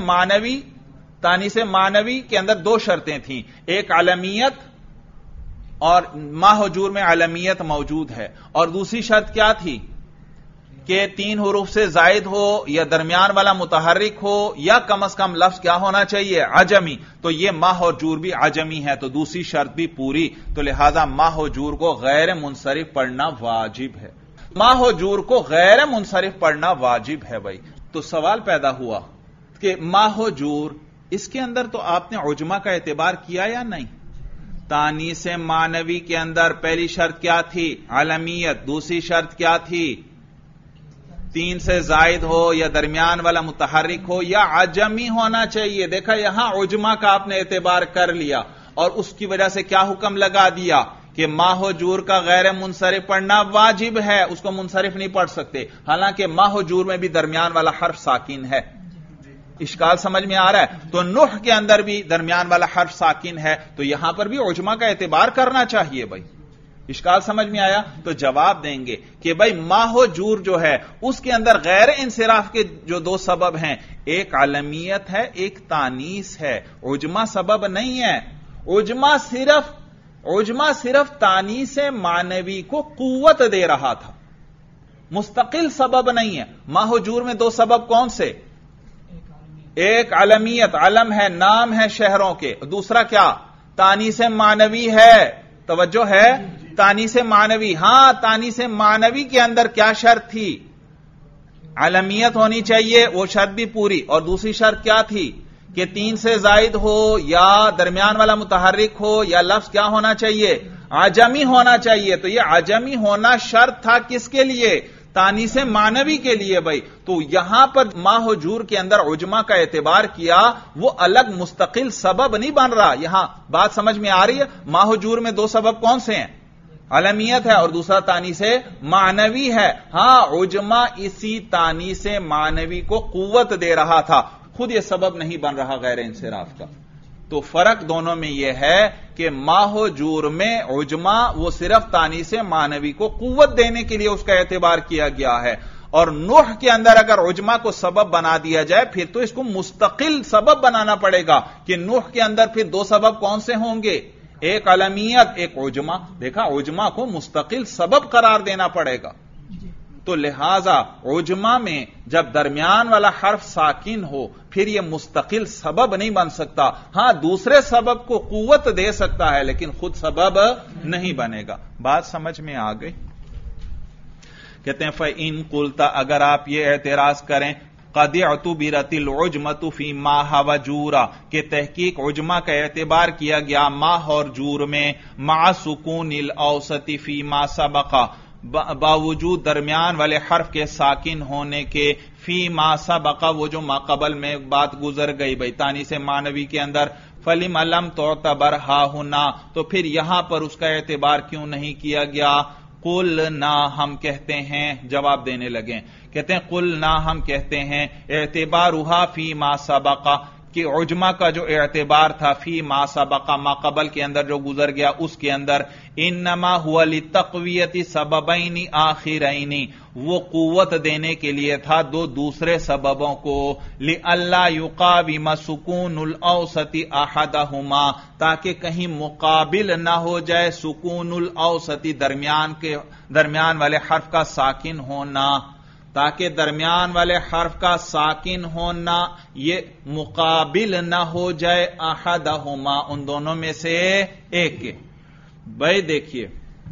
معنوی کے اندر دو شرطیں تھیں، ایک علمیت، اور ماہ و جور میں علمیت موجود ہے، اور دوسری شرط کیا تھی کہ 3 حروف سے زائد ہو یا درمیان والا متحرک ہو یا کم از کم لفظ کیا ہونا چاہیے؟ عجمی. تو یہ ماہ و جور بھی عجمی ہے، تو دوسری شرط بھی پوری. تو لہذا ماہ و جور کو غیر منصرف پڑھنا واجب ہے. ماہ و جور کو غیر منصرف پڑھنا واجب ہے. بھائی تو سوال پیدا ہوا کہ ماہ و جور، اس کے اندر تو آپ نے عجمہ کا اعتبار کیا یا نہیں؟ تانیس معنوی کے اندر پہلی شرط کیا تھی؟ علمیت. دوسری شرط کیا تھی؟ 3 سے زائد ہو یا درمیان والا متحرک ہو یا عجمی ہونا چاہیے. دیکھا یہاں عجمہ کا آپ نے اعتبار کر لیا، اور اس کی وجہ سے کیا حکم لگا دیا کہ ماہ و جور کا غیر منصرف پڑھنا واجب ہے، اس کو منصرف نہیں پڑھ سکتے، حالانکہ ماہ و جور میں بھی درمیان والا حرف ساکن ہے. اشکال سمجھ میں آ رہا ہے؟ تو نوح کے اندر بھی درمیان والا حرف ساکن ہے، تو یہاں پر بھی عجمہ کا اعتبار کرنا چاہیے. بھائی اشکال سمجھ میں آیا؟ تو جواب دیں گے کہ بھائی ماہ و جور جو ہے اس کے اندر غیر انصراف کے جو 2 سبب ہیں، ایک علمیت ہے، ایک تانیس ہے. عجمہ سبب نہیں ہے. عجمہ صرف تانیس معنوی کو قوت دے رہا تھا، مستقل سبب نہیں ہے. ماہ و جور میں 2 سبب کون سے؟ ایک علمیت، علم ہے، نام ہے شہروں کے. دوسرا کیا؟ تانیس معنوی ہے. توجہ ہے؟ تانیس معنوی. ہاں تانیس معنوی کے اندر کیا شرط تھی؟ علمیت ہونی چاہیے، وہ شرط بھی پوری. اور دوسری شرط کیا تھی کہ 3 سے زائد ہو یا درمیان والا متحرک ہو یا لفظ کیا ہونا چاہیے؟ عجمی ہونا چاہیے. تو یہ عجمی ہونا شرط تھا کس کے لیے؟ تانیس معنوی کے لیے. بھائی تو یہاں پر ماہ و جور کے اندر عجمہ کا اعتبار کیا، وہ الگ مستقل سبب نہیں بن رہا. یہاں بات سمجھ میں آ رہی ہے؟ ماہ و جور میں 2 سبب کون سے ہیں؟ علمیت ہے اور دوسرا تانیس معنوی ہے. ہاں عجمہ اسی تانیس معنوی کو قوت دے رہا تھا، خود یہ سبب نہیں بن رہا غیر انصراف کا. تو فرق دونوں میں یہ ہے کہ ماہ و جور میں عجمہ وہ صرف تانیس معنوی کو قوت دینے کے لیے اس کا اعتبار کیا گیا ہے، اور نوح کے اندر اگر عجمہ کو سبب بنا دیا جائے پھر تو اس کو مستقل سبب بنانا پڑے گا کہ نوح کے اندر پھر 2 سبب کون سے ہوں گے؟ ایک علمیت، ایک عجمہ. دیکھا عجمہ کو مستقل سبب قرار دینا پڑے گا. تو لہذا عجمہ میں جب درمیان والا حرف ساکن ہو پھر یہ مستقل سبب نہیں بن سکتا. ہاں دوسرے سبب کو قوت دے سکتا ہے لیکن خود سبب نہیں بنے گا. بات سمجھ میں آ گئی؟ کہتے ہیں فَإِن قُلْتَ، اگر آپ یہ اعتراض کریں قَدْ اعْتُبِرَتِ الْعُجْمَةُ فِي مَاهَ وَجُورَ، کہ تحقیق عجمہ کا اعتبار کیا گیا ماہ اور جور میں، مع سکون الاوسط فی ما سبق، باوجود درمیان والے حرف کے ساکن ہونے کے، فی ما سبق وہ جو ما قبل میں بات گزر گئی. بھائی تانیس معنوی کے اندر فلم لم تعتبر ہا ہونا، تو پھر یہاں پر اس کا اعتبار کیوں نہیں کیا گیا؟ قلنا ہم کہتے ہیں، جواب دینے لگے، کہتے ہیں قلنا ہم کہتے ہیں، اعتبارها فی ما سبق، کہ عجمہ کا جو اعتبار تھا فی ما سبق ما قبل کے اندر جو گزر گیا اس کے اندر، انما هو لتقویت سببین آخرین، وہ قوت دینے کے لیے تھا دو دوسرے سببوں کو، لئلا یقاوم سکون الاوسط احدہما، تاکہ کہیں مقابل نہ ہو جائے سکون الاوسط، درمیان والے حرف کا ساکن ہونا، تاکہ درمیان والے حرف کا ساکن ہونا یہ مقابل نہ ہو جائے احدہما، ان دونوں میں سے ایک کے۔ بھائی دیکھیے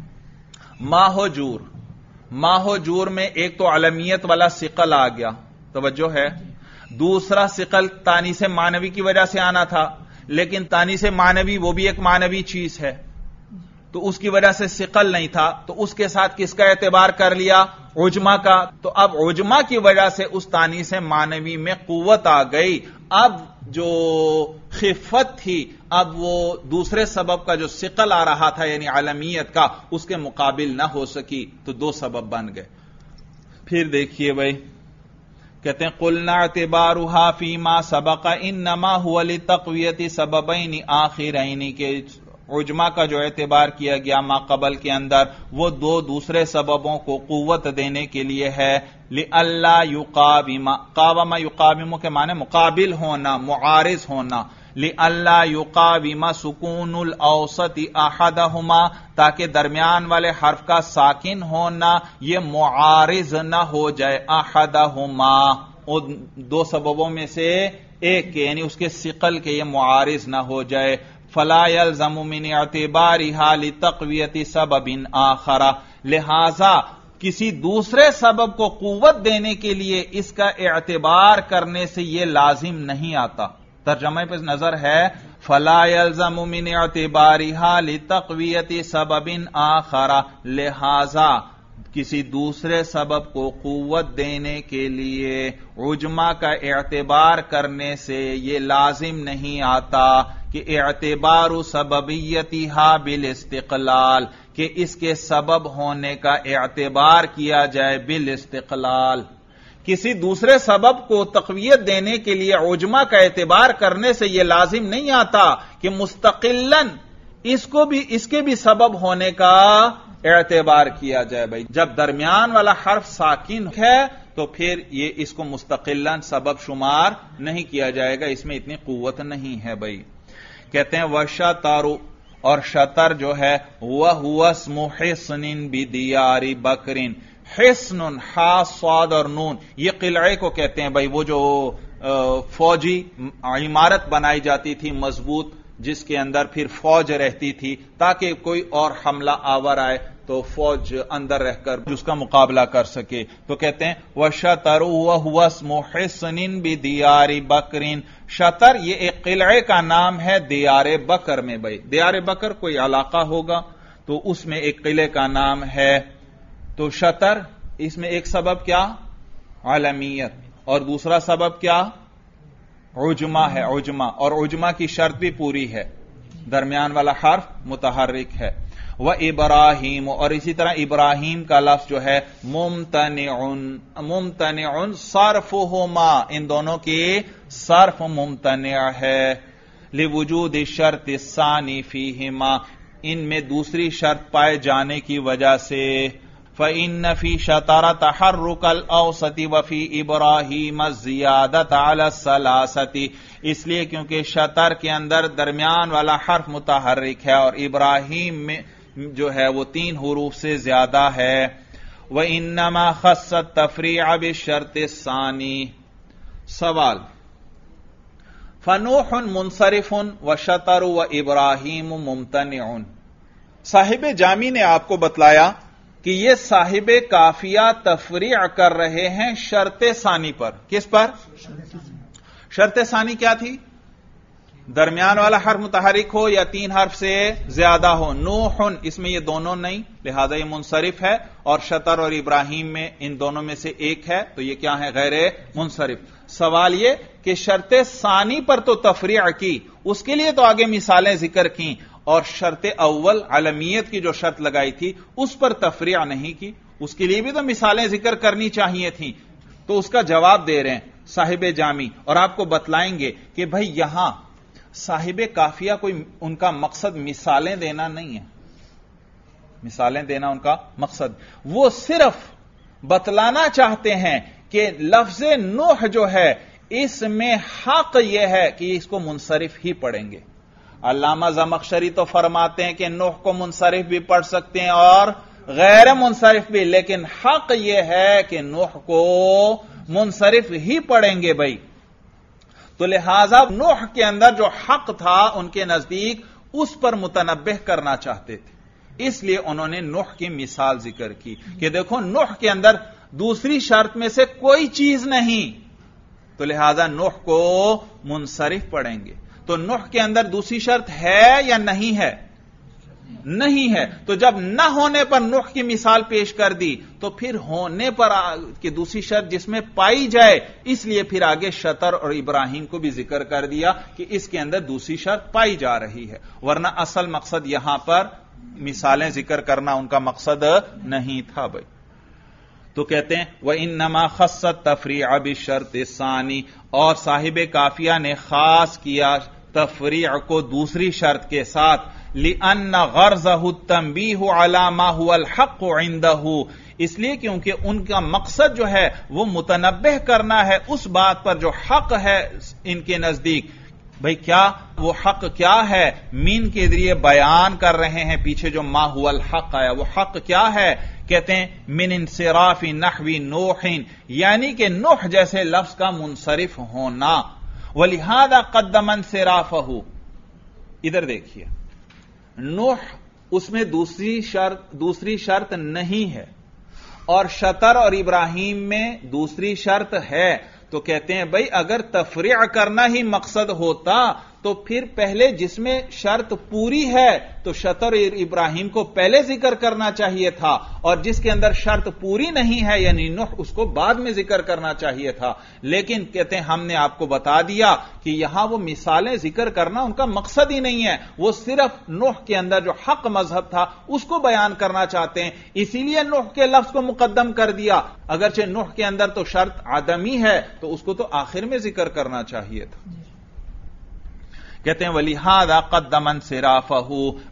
ماہ جور میں ایک تو علمیت والا ثقل آ گیا، توجہ ہے، دوسرا ثقل تانیث معنوی کی وجہ سے آنا تھا، لیکن تانیث معنوی وہ بھی ایک معنوی چیز ہے تو اس کی وجہ سے ثقل نہیں تھا، تو اس کے ساتھ کس کا اعتبار کر لیا؟ عجمہ کا۔ تو اب عجمہ کی وجہ سے اس تانیث معنوی میں قوت آ گئی، اب جو خفت تھی اب وہ دوسرے سبب کا جو ثقل آ رہا تھا یعنی علمیت کا اس کے مقابل نہ ہو سکی، تو دو سبب بن گئے۔ پھر دیکھیے بھائی کہتے ہیں قلنا اعتبارها فیما سبق انما هو لتقویت سببین آخرین، کے عجمہ کا جو اعتبار کیا گیا ما قبل کے اندر وہ دو دوسرے سببوں کو قوت دینے کے لیے ہے، لئلا یقاوم، قاوم یقاوم کے معنی مقابل ہونا، معارض ہونا، لئلا یقاوم سکون الاوسط احدہما، تاکہ درمیان والے حرف کا ساکن ہونا یہ معارض نہ ہو جائے، احدہما دو سببوں میں سے ایک کے، یعنی اس کے ثقل کے یہ معارض نہ ہو جائے۔ فلا يلزم من اعتبارها لتقویت سبب آخر، لہذا کسی دوسرے سبب کو قوت دینے کے لیے اس کا اعتبار کرنے سے یہ لازم نہیں آتا۔ ترجمہ پہ نظر ہے، فلا يلزم من اعتبارها لتقویت سبب آخر، لہذا کسی دوسرے سبب کو قوت دینے کے لیے عجمہ کا اعتبار کرنے سے یہ لازم نہیں آتا کہ اعتبار سببیتها بالاستقلال، کہ اس کے سبب ہونے کا اعتبار کیا جائے بالاستقلال۔ کسی دوسرے سبب کو تقویت دینے کے لیے عجمہ کا اعتبار کرنے سے یہ لازم نہیں آتا کہ مستقلاً اس کے بھی سبب ہونے کا اعتبار کیا جائے۔ بھائی جب درمیان والا حرف ساکن ہے تو پھر یہ اس کو مستقلاً سبب شمار نہیں کیا جائے گا، اس میں اتنی قوت نہیں ہے۔ بھائی کہتے ہیں وشطر، اور شطر جو ہے وَهُوَ اسْمُ حِصْنٍ بِدِيَارِ بَكْرٍ، حصن حا صاد اور نون یہ قلعے کو کہتے ہیں۔ بھائی وہ جو فوجی عمارت بنائی جاتی تھی مضبوط، جس کے اندر پھر فوج رہتی تھی تاکہ کوئی اور حملہ آور آئے تو فوج اندر رہ کر اس کا مقابلہ کر سکے، تو کہتے ہیں وَشَطَرُ وَهُوَ اسْمُ حِصْنٍ بِدِيَارِ بَكْرٍ، شطر یہ ایک قلعے کا نام ہے دیار بکر میں۔ بھائی دیار بکر کوئی علاقہ ہوگا تو اس میں ایک قلعے کا نام ہے، تو شطر اس میں ایک سبب کیا؟ علمیت، اور دوسرا سبب کیا؟ عجمہ ہے، عجمہ، اور عجمہ کی شرط بھی پوری ہے، درمیان والا حرف متحرک ہے۔ وَإِبْرَاهِيمُ، اور اسی طرح ابراہیم کا لفظ جو ہے ممتنع صرفہما، ان دونوں کی صرف ممتنع ہے، لوجود الشرط الثانی فیہما، ان میں دوسری شرط پائے جانے کی وجہ سے۔ فَإِنَّ فِي شَطَرَ تَحَرُّكَ الْأَوْسَطِ وَفِي إِبْرَاهِيمَ الزِّيَادَةَ عَلَى الثَّلَاثَةِ، اس لیے کیونکہ شطر کے اندر درمیان والا حرف متحرک ہے اور ابراہیم میں جو ہے وہ 3 حروف سے زیادہ ہے۔ وَإِنَّمَا خَصَّ التَّفْرِيعَ بِالشَّرْطِ الثَّانِي، سوال فَنُوحٌ مُنصَرِفٌ وَشَطَرُ وَإِبْرَاهِيمُ مُمْتَنِعٌ، صاحب جامی نے آپ کو بتلایا کہ یہ صاحب کافیہ تفریع کر رہے ہیں شرط ثانی پر۔ کس پر؟ شرط ثانی کیا تھی؟ درمیان والا حرف متحرک ہو یا 3 حرف سے زیادہ ہو۔ نوح اس میں یہ دونوں نہیں، لہذا یہ منصرف ہے، اور شطر اور ابراہیم میں ان دونوں میں سے ایک ہے تو یہ کیا ہے؟ غیر منصرف۔ سوال یہ کہ شرط ثانی پر تو تفریع کی، اس کے لیے تو آگے مثالیں ذکر کی، اور شرط اول علمیت کی جو شرط لگائی تھی اس پر تفریع نہیں کی، اس کے لیے بھی تو مثالیں ذکر کرنی چاہیے تھیں. تو اس کا جواب دے رہے ہیں صاحب جامی، اور آپ کو بتلائیں گے کہ بھائی یہاں صاحب کافیہ کوئی ان کا مقصد مثالیں دینا نہیں ہے، مثالیں دینا ان کا مقصد، وہ صرف بتلانا چاہتے ہیں کہ لفظ نوح جو ہے اس میں حق یہ ہے کہ اس کو منصرف ہی پڑھیں گے. علامہ زمخشری تو فرماتے ہیں کہ نوح کو منصرف بھی پڑھ سکتے ہیں اور غیر منصرف بھی، لیکن حق یہ ہے کہ نوح کو منصرف ہی پڑھیں گے بھائی. تو لہذا نوح کے اندر جو حق تھا ان کے نزدیک اس پر متنبہ کرنا چاہتے تھے، اس لیے انہوں نے نوح کی مثال ذکر کی کہ دیکھو نوح کے اندر دوسری شرط میں سے کوئی چیز نہیں، تو لہذا نوح کو منصرف پڑھیں گے. تو نوح کے اندر دوسری شرط ہے یا نہیں ہے؟ نہیں ہے. تو جب نہ ہونے پر نوح کی مثال پیش کر دی تو پھر ہونے پر کہ دوسری شرط جس میں پائی جائے، اس لیے پھر آگے شطر اور ابراہیم کو بھی ذکر کر دیا کہ اس کے اندر دوسری شرط پائی جا رہی ہے، ورنہ اصل مقصد یہاں پر مثالیں ذکر کرنا ان کا مقصد نہیں تھا بھائی. تو کہتے ہیں وَإِنَّمَا خَصَّ التَّفْرِيعَ بِالشَّرْطِ الثَّانِي، اور صاحب کافیہ نے خاص کیا تفریع کو دوسری شرط کے ساتھ، لِأَنَّ غَرْضَهُ التَّنْبِيهُ عَلَى مَا هُوَ الْحَقُّ عِنْدَهُ، اس لیے کیونکہ ان کا مقصد جو ہے وہ متنبہ کرنا ہے اس بات پر جو حق ہے ان کے نزدیک. بھئی کیا وہ حق کیا ہے؟ مین کے ذریعے بیان کر رہے ہیں، پیچھے جو ما هو الحق آیا وہ حق کیا ہے؟ کہتے ہیں من انصراف نحو نوح، یعنی کہ نوح جیسے لفظ کا منصرف ہونا. وَلِهَذَا قَدَّمَ انصرافَهُ، ادھر دیکھیے نوح اس میں دوسری شرط نہیں ہے، اور شطر اور ابراہیم میں دوسری شرط ہے. تو کہتے ہیں بھائی اگر تفریع کرنا ہی مقصد ہوتا تو پھر پہلے جس میں شرط پوری ہے تو شطر ابراہیم کو پہلے ذکر کرنا چاہیے تھا، اور جس کے اندر شرط پوری نہیں ہے یعنی نوح اس کو بعد میں ذکر کرنا چاہیے تھا. لیکن کہتے ہیں ہم نے آپ کو بتا دیا کہ یہاں وہ مثالیں ذکر کرنا ان کا مقصد ہی نہیں ہے، وہ صرف نوح کے اندر جو حق مذہب تھا اس کو بیان کرنا چاہتے ہیں، اسی لیے نوح کے لفظ کو مقدم کر دیا. اگرچہ نوح کے اندر تو شرط عدمی ہے تو اس کو تو آخر میں ذکر کرنا چاہیے تھا. کہتے ہیں وَلِهَذَا قَدَّمَ انصِرَافَهُ،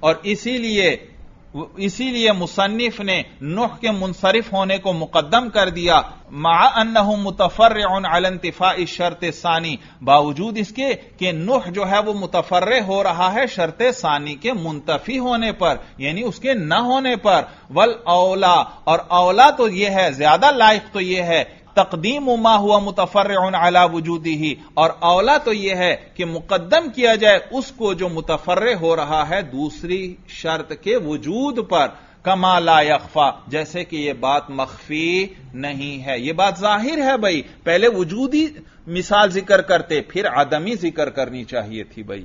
اور اسی لیے مصنف نے نوح کے منصرف ہونے کو مقدم کر دیا، مع انه متفرع علی انتفاء الشرط الثانی، باوجود اس کے کہ نوح جو ہے وہ متفرع ہو رہا ہے شرط ثانی کے منتفی ہونے پر، یعنی اس کے نہ ہونے پر. والاولا، اور اولا تو یہ ہے، زیادہ لائق تو یہ ہے تقدیم ما ہوا متفرع علی وجودہ، اور اولا تو یہ ہے کہ مقدم کیا جائے اس کو جو متفرع ہو رہا ہے دوسری شرط کے وجود پر، کما لا یخفا، جیسے کہ یہ بات مخفی نہیں ہے، یہ بات ظاہر ہے بھائی. پہلے وجودی مثال ذکر کرتے پھر عدمی ذکر کرنی چاہیے تھی بھائی.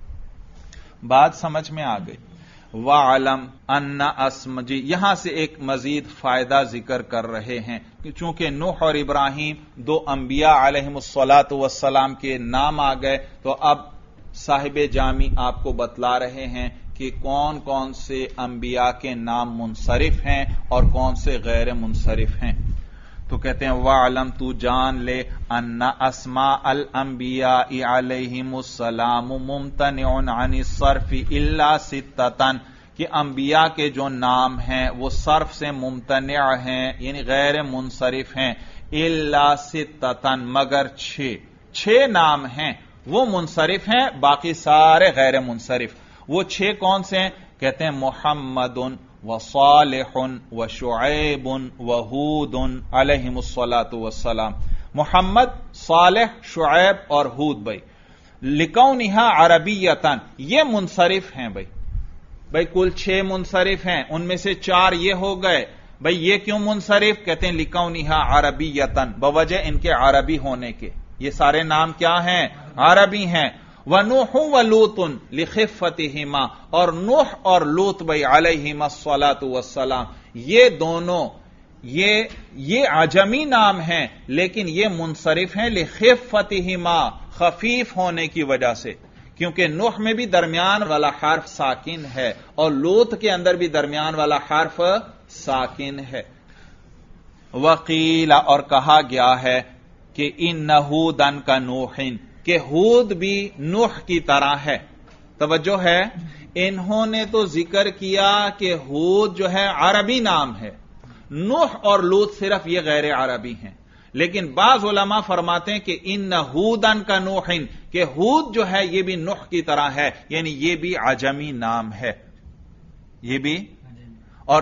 بات سمجھ میں آ گئی. وَعَلَمْ أَنَّ اسْمَ، جی یہاں سے ایک مزید فائدہ ذکر کر رہے ہیں کہ چونکہ نوح اور ابراہیم دو انبیاء علیہم الصلاۃ والسلام کے نام آ گئے، تو اب صاحب جامی آپ کو بتلا رہے ہیں کہ کون کون سے انبیاء کے نام منصرف ہیں اور کون سے غیر منصرف ہیں. تو کہتے ہیں وَعَلَمْ، تو جان لے، ان اسماء الانبیاء علیہم السلام ممتنع عن الصرف الا ستتن، کہ انبیاء کے جو نام ہیں وہ صرف سے ممتنع ہیں یعنی غیر منصرف ہیں، الا ستتن، مگر چھ نام ہیں وہ منصرف ہیں، باقی سارے غیر منصرف. وہ چھ کون سے ہیں؟ کہتے ہیں محمد وصالح وشعیب وہود علیہم الصلاۃ والسلام. محمد، صالح، شعیب اور ہود بھائی لکونہا عربیتن، یہ منصرف ہیں بھائی کل 6 منصرف ہیں، ان میں سے 4 یہ ہو گئے. بھائی یہ کیوں منصرف؟ کہتے ہیں لکونہا عربیتن، بوجہ ان کے عربی ہونے کے. یہ سارے نام کیا ہیں؟ عربی ہیں. وَنُوحٌ وَلُوطٌ لِخِفَّتِهِمَا، اور نوح اور لوط بھائی علیہم الصلاۃ والسلام، یہ دونوں یہ عجمی نام ہیں لیکن یہ منصرف ہیں لِخِفَّتِهِمَا، خفیف ہونے کی وجہ سے. کیونکہ نوح میں بھی درمیان والا حرف ساکن ہے اور لوط کے اندر بھی درمیان والا حرف ساکن ہے. وقیل اور کہا گیا ہے کہ انہ ہودن کا نوحن کہ ہود بھی نوح کی طرح ہے. توجہ ہے، انہوں نے تو ذکر کیا کہ ہود جو ہے عربی نام ہے، نوح اور لوط صرف یہ غیر عربی ہیں. لیکن بعض علماء فرماتے ہیں کہ ان ہودن کا نوحن کہ ہود جو ہے یہ بھی نوح کی طرح ہے، یعنی یہ بھی عجمی نام ہے، یہ بھی. اور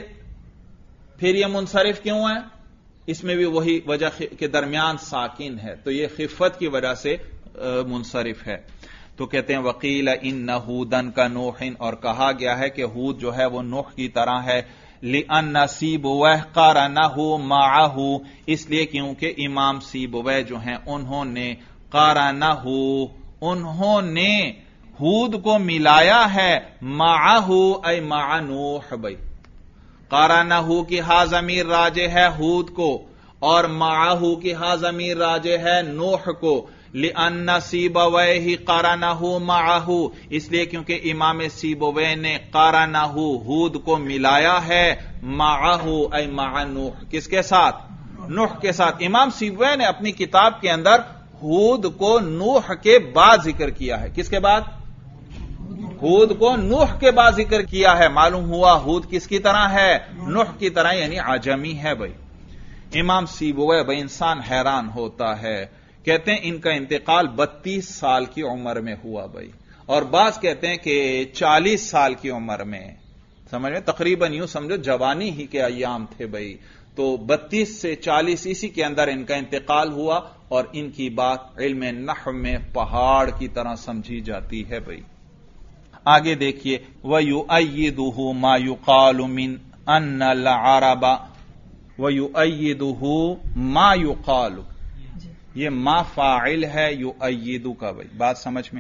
پھر یہ منصرف کیوں ہے؟ اس میں بھی وہی وجہ کے درمیان ساکن ہے، تو یہ خفت کی وجہ سے منصرف ہے. تو کہتے ہیں وقیل ان ہودن کا نوحن، اور کہا گیا ہے کہ ہود جو ہے وہ نوح کی طرح ہے. لِأَنَّ سِيبُوَيْهِ قَارَنَهُ مَعَهُ، اس لیے کیونکہ امام سیبویہ جو ہیں انہوں نے قَارَنَهُ انہوں نے ہود کو ملایا ہے، مَعَهُ اے مع نوح. بھائی قَارَنَهُ کی ہا ضمیر راجع ہے ہود کو اور مَعَهُ کی ہا ضمیر راجع ہے نوح کو. لِأَنَّ سِيبَوَيْهِ قَارَنَهُ مَعَهُ، اس لیے کیونکہ امام سیبویہ نے قَارَنَهُ ہود کو ملایا ہے، مَعَهُ اے مع نوح، کس کے ساتھ؟ نوح کے ساتھ. امام سیبویہ نے اپنی کتاب کے اندر ہود کو نوح کے بعد ذکر کیا ہے. کس کے بعد؟ ہود کو نوح کے بعد ذکر کیا ہے. معلوم ہوا ہود کس کی طرح ہے؟ نوح کی طرح، یعنی عجمی ہے. بھائی امام سیبویہ بھائی انسان حیران ہوتا ہے. کہتے ہیں ان کا انتقال 32 سال کی عمر میں ہوا بھائی، اور بعض کہتے ہیں کہ 40 سال کی عمر میں. سمجھ میں تقریباً یوں سمجھو جوانی ہی کے ایام تھے بھائی. تو 32 سے 40 اسی کے اندر ان کا انتقال ہوا، اور ان کی بات علم نحو میں پہاڑ کی طرح سمجھی جاتی ہے بھائی. آگے دیکھیے وَيُؤَيِّدُهُ مَا يُقَالُ مِنْ أَنَّ الْعَرَبَ وَيُؤَيِّدُهُ مَا يُقَالُ، یہ ما فاعل ہے یؤید کا. بھائی بات سمجھ میں.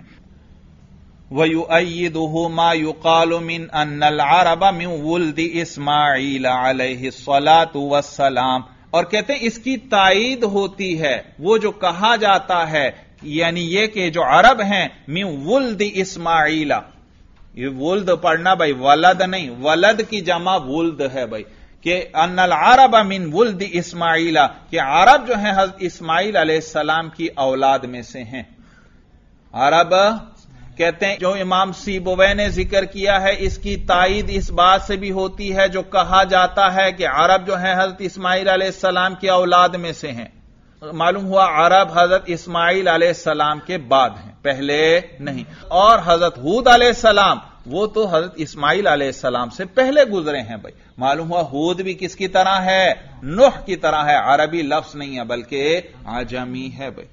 وَيُؤَيِّدُهُ مَا يُقَالُ مِنْ أَنَّ الْعَرَبَ مِنْ وُلْدِ إِسْمَاعِيلَ عَلَيْهِ الصَّلَاةُ وَالسَّلَامُ، اور کہتے ہیں اس کی تائید ہوتی ہے وہ جو کہا جاتا ہے، یعنی یہ کہ جو عرب ہیں من ولد اسماعیل، یہ ولد پڑھنا بھائی ولد نہیں، ولد کی جمع ولد ہے بھائی، کہ ان العرب من ولد اسماعیل کہ عرب جو ہیں حضرت اسماعیل علیہ السلام کی اولاد میں سے ہیں. عرب کہتے ہیں جو امام سیبویہ نے ذکر کیا ہے اس کی تائید اس بات سے بھی ہوتی ہے جو کہا جاتا ہے کہ عرب جو ہیں حضرت اسماعیل علیہ السلام کی اولاد میں سے ہیں. معلوم ہوا عرب حضرت اسماعیل علیہ السلام کے بعد ہیں، پہلے نہیں. اور حضرت ہود علیہ السلام وہ تو حضرت اسماعیل علیہ السلام سے پہلے گزرے ہیں بھائی. معلوم ہوا ہود بھی کس کی طرح ہے؟ نوح کی طرح ہے. عربی لفظ نہیں ہے بلکہ عجمی ہے بھائی.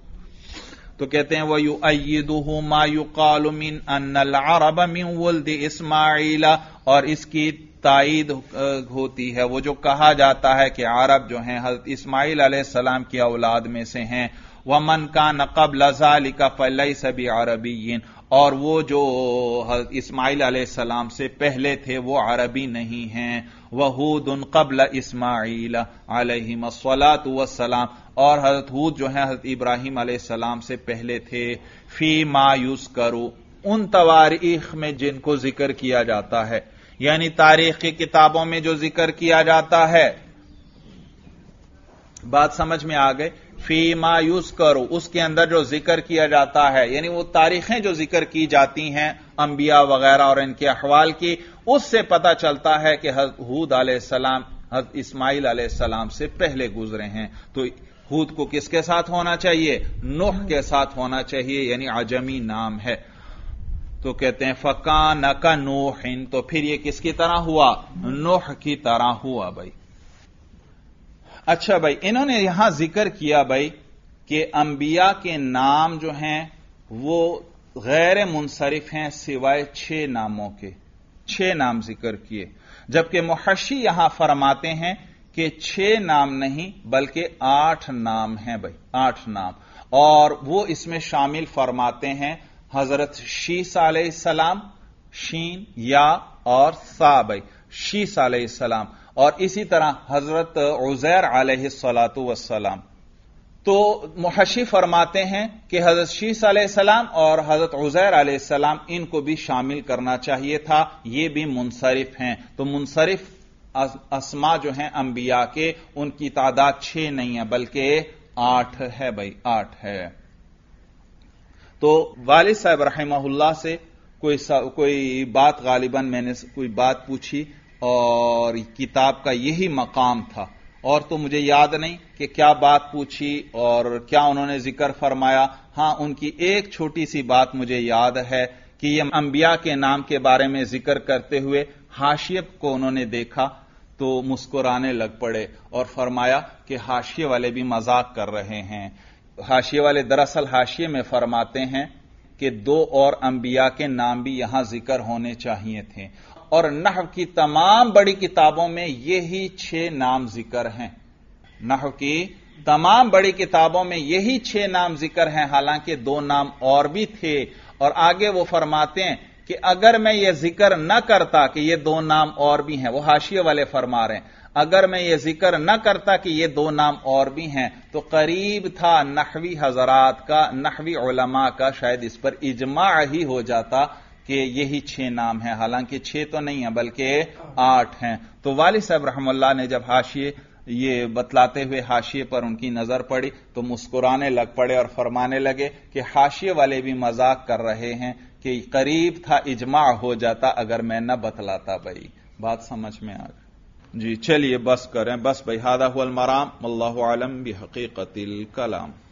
تو کہتے ہیں وَيُؤَيِّدُهُ مَا يُقَالُ مِنْ أَنَّ الْعَرَبَ مِنْ وُلْدِ اسماعیل، اور اس کی تائید ہوتی ہے وہ جو کہا جاتا ہے کہ عرب جو ہیں حضرت اسماعیل علیہ السلام کی اولاد میں سے ہیں. وَمَنْ كَانَ قَبْلَ ذَلِكَ فَلَيْسَ بِعَرَبِيٍّ، اور وہ جو حضرت اسماعیل علیہ السلام سے پہلے تھے وہ عربی نہیں ہیں. وَهُودٌ قَبْلَ إِسْمَاعِيلَ عَلَيْهِمَ الصَّلَاةُ وَالسَّلَامُ، اور حضرت ہود جو ہیں حضرت ابراہیم علیہ السلام سے پہلے تھے. فی ما یذکر، ان تواریخ میں جن کو ذکر کیا جاتا ہے، یعنی تاریخ کی کتابوں میں جو ذکر کیا جاتا ہے. بات سمجھ میں آ گئے؟ فی ما یذکر، اس کے اندر جو ذکر کیا جاتا ہے، یعنی وہ تاریخیں جو ذکر کی جاتی ہیں انبیاء وغیرہ اور ان کے احوال کی، اس سے پتہ چلتا ہے کہ حضرت ہود علیہ السلام حضرت اسماعیل علیہ السلام سے پہلے گزرے ہیں. تو ہود کو کس کے ساتھ ہونا چاہیے؟ نوح کے ساتھ ہونا چاہیے، یعنی عجمی نام ہے. تو کہتے ہیں فَكَانَ كَنُوحٍ، تو پھر یہ کس کی طرح ہوا؟ نوح کی طرح ہوا بھائی. اچھا بھائی انہوں نے یہاں ذکر کیا بھائی کہ انبیاء کے نام جو ہیں وہ غیر منصرف ہیں سوائے 6 ناموں کے. 6 نام ذکر کیے، جبکہ محشی یہاں فرماتے ہیں کہ 6 نام نہیں بلکہ 8 نام ہیں بھائی، 8 نام. اور وہ اس میں شامل فرماتے ہیں حضرت شیس علیہ السلام، شین یا اور سا بھائی، شیس علیہ السلام، اور اسی طرح حضرت عزیر علیہ الصلاۃ والسلام. तो मुहशी फरमाते हैं कि हजरत शीस अलैहिस्सलाम और हजरत उज़ैर अलैहिस्सलाम इनको भी शामिल करना चाहिए था, ये भी मुनसरिफ हैं। तो मुनसरिफ अस्मा जो हैं अंबिया के, उनकी तादाद 6 नहीं है बल्कि 8 है भाई, 8 है। तो वालिद साहब रहमहुल्लाह से कोई बात, गालिबन मैंने कोई बात पूछी और किताब का यही मकाम था, और तो मुझे याद नहीं कि क्या बात पूछी और क्या उन्होंने जिक्र फरमाया। हां, उनकी एक छोटी सी बात मुझे याद है कि ये अंबिया के नाम के बारे में जिक्र करते हुए हाशिये को उन्होंने देखा तो मुस्कुराने लग पड़े और फरमाया कि हाशिये वाले भी मजाक कर रहे हैं। हाशिये वाले दरअसल हाशिये में फरमाते हैं कि 2 और अंबिया के नाम भी यहां जिक्र होने चाहिए थे, और नहव की तमाम बड़ी किताबों में यही 6 नाम जिक्र हैं। नहव की तमाम बड़ी किताबों में यही 6 नाम जिक्र हैं, हालांकि 2 नाम और भी थे। और आगे वो फरमाते हैं कि अगर मैं ये जिक्र न करता कि ये 2 नाम और भी हैं, वो हाशिये वाले फरमा रहे हैं, अगर मैं ये जिक्र न करता कि ये 2 नाम और भी हैं, तो करीब था नहवी हजरात का, नहवी उलमा का शायद इस पर इजमा ही हो जाता कि यही 6 नाम हैं। हालांकि 6 तो नहीं है बल्कि 8 हैं। तो वालिद साहब रहमतुल्लाह ने जब हाशिये ये बतलाते हुए हाशिये पर उनकी नजर पड़ी तो मुस्कुराने लग पड़े और फरमाने लगे कि हाशिये वाले भी मजाक कर रहे हैं कि करीब था इजमा हो जाता अगर मैं न बतलाता। भाई बात समझ में आ गई जी। चलिए बस करें, बस भाई। हादा हुवल मराम, वल्लाहु आलम बिहकीकतिल कलाम।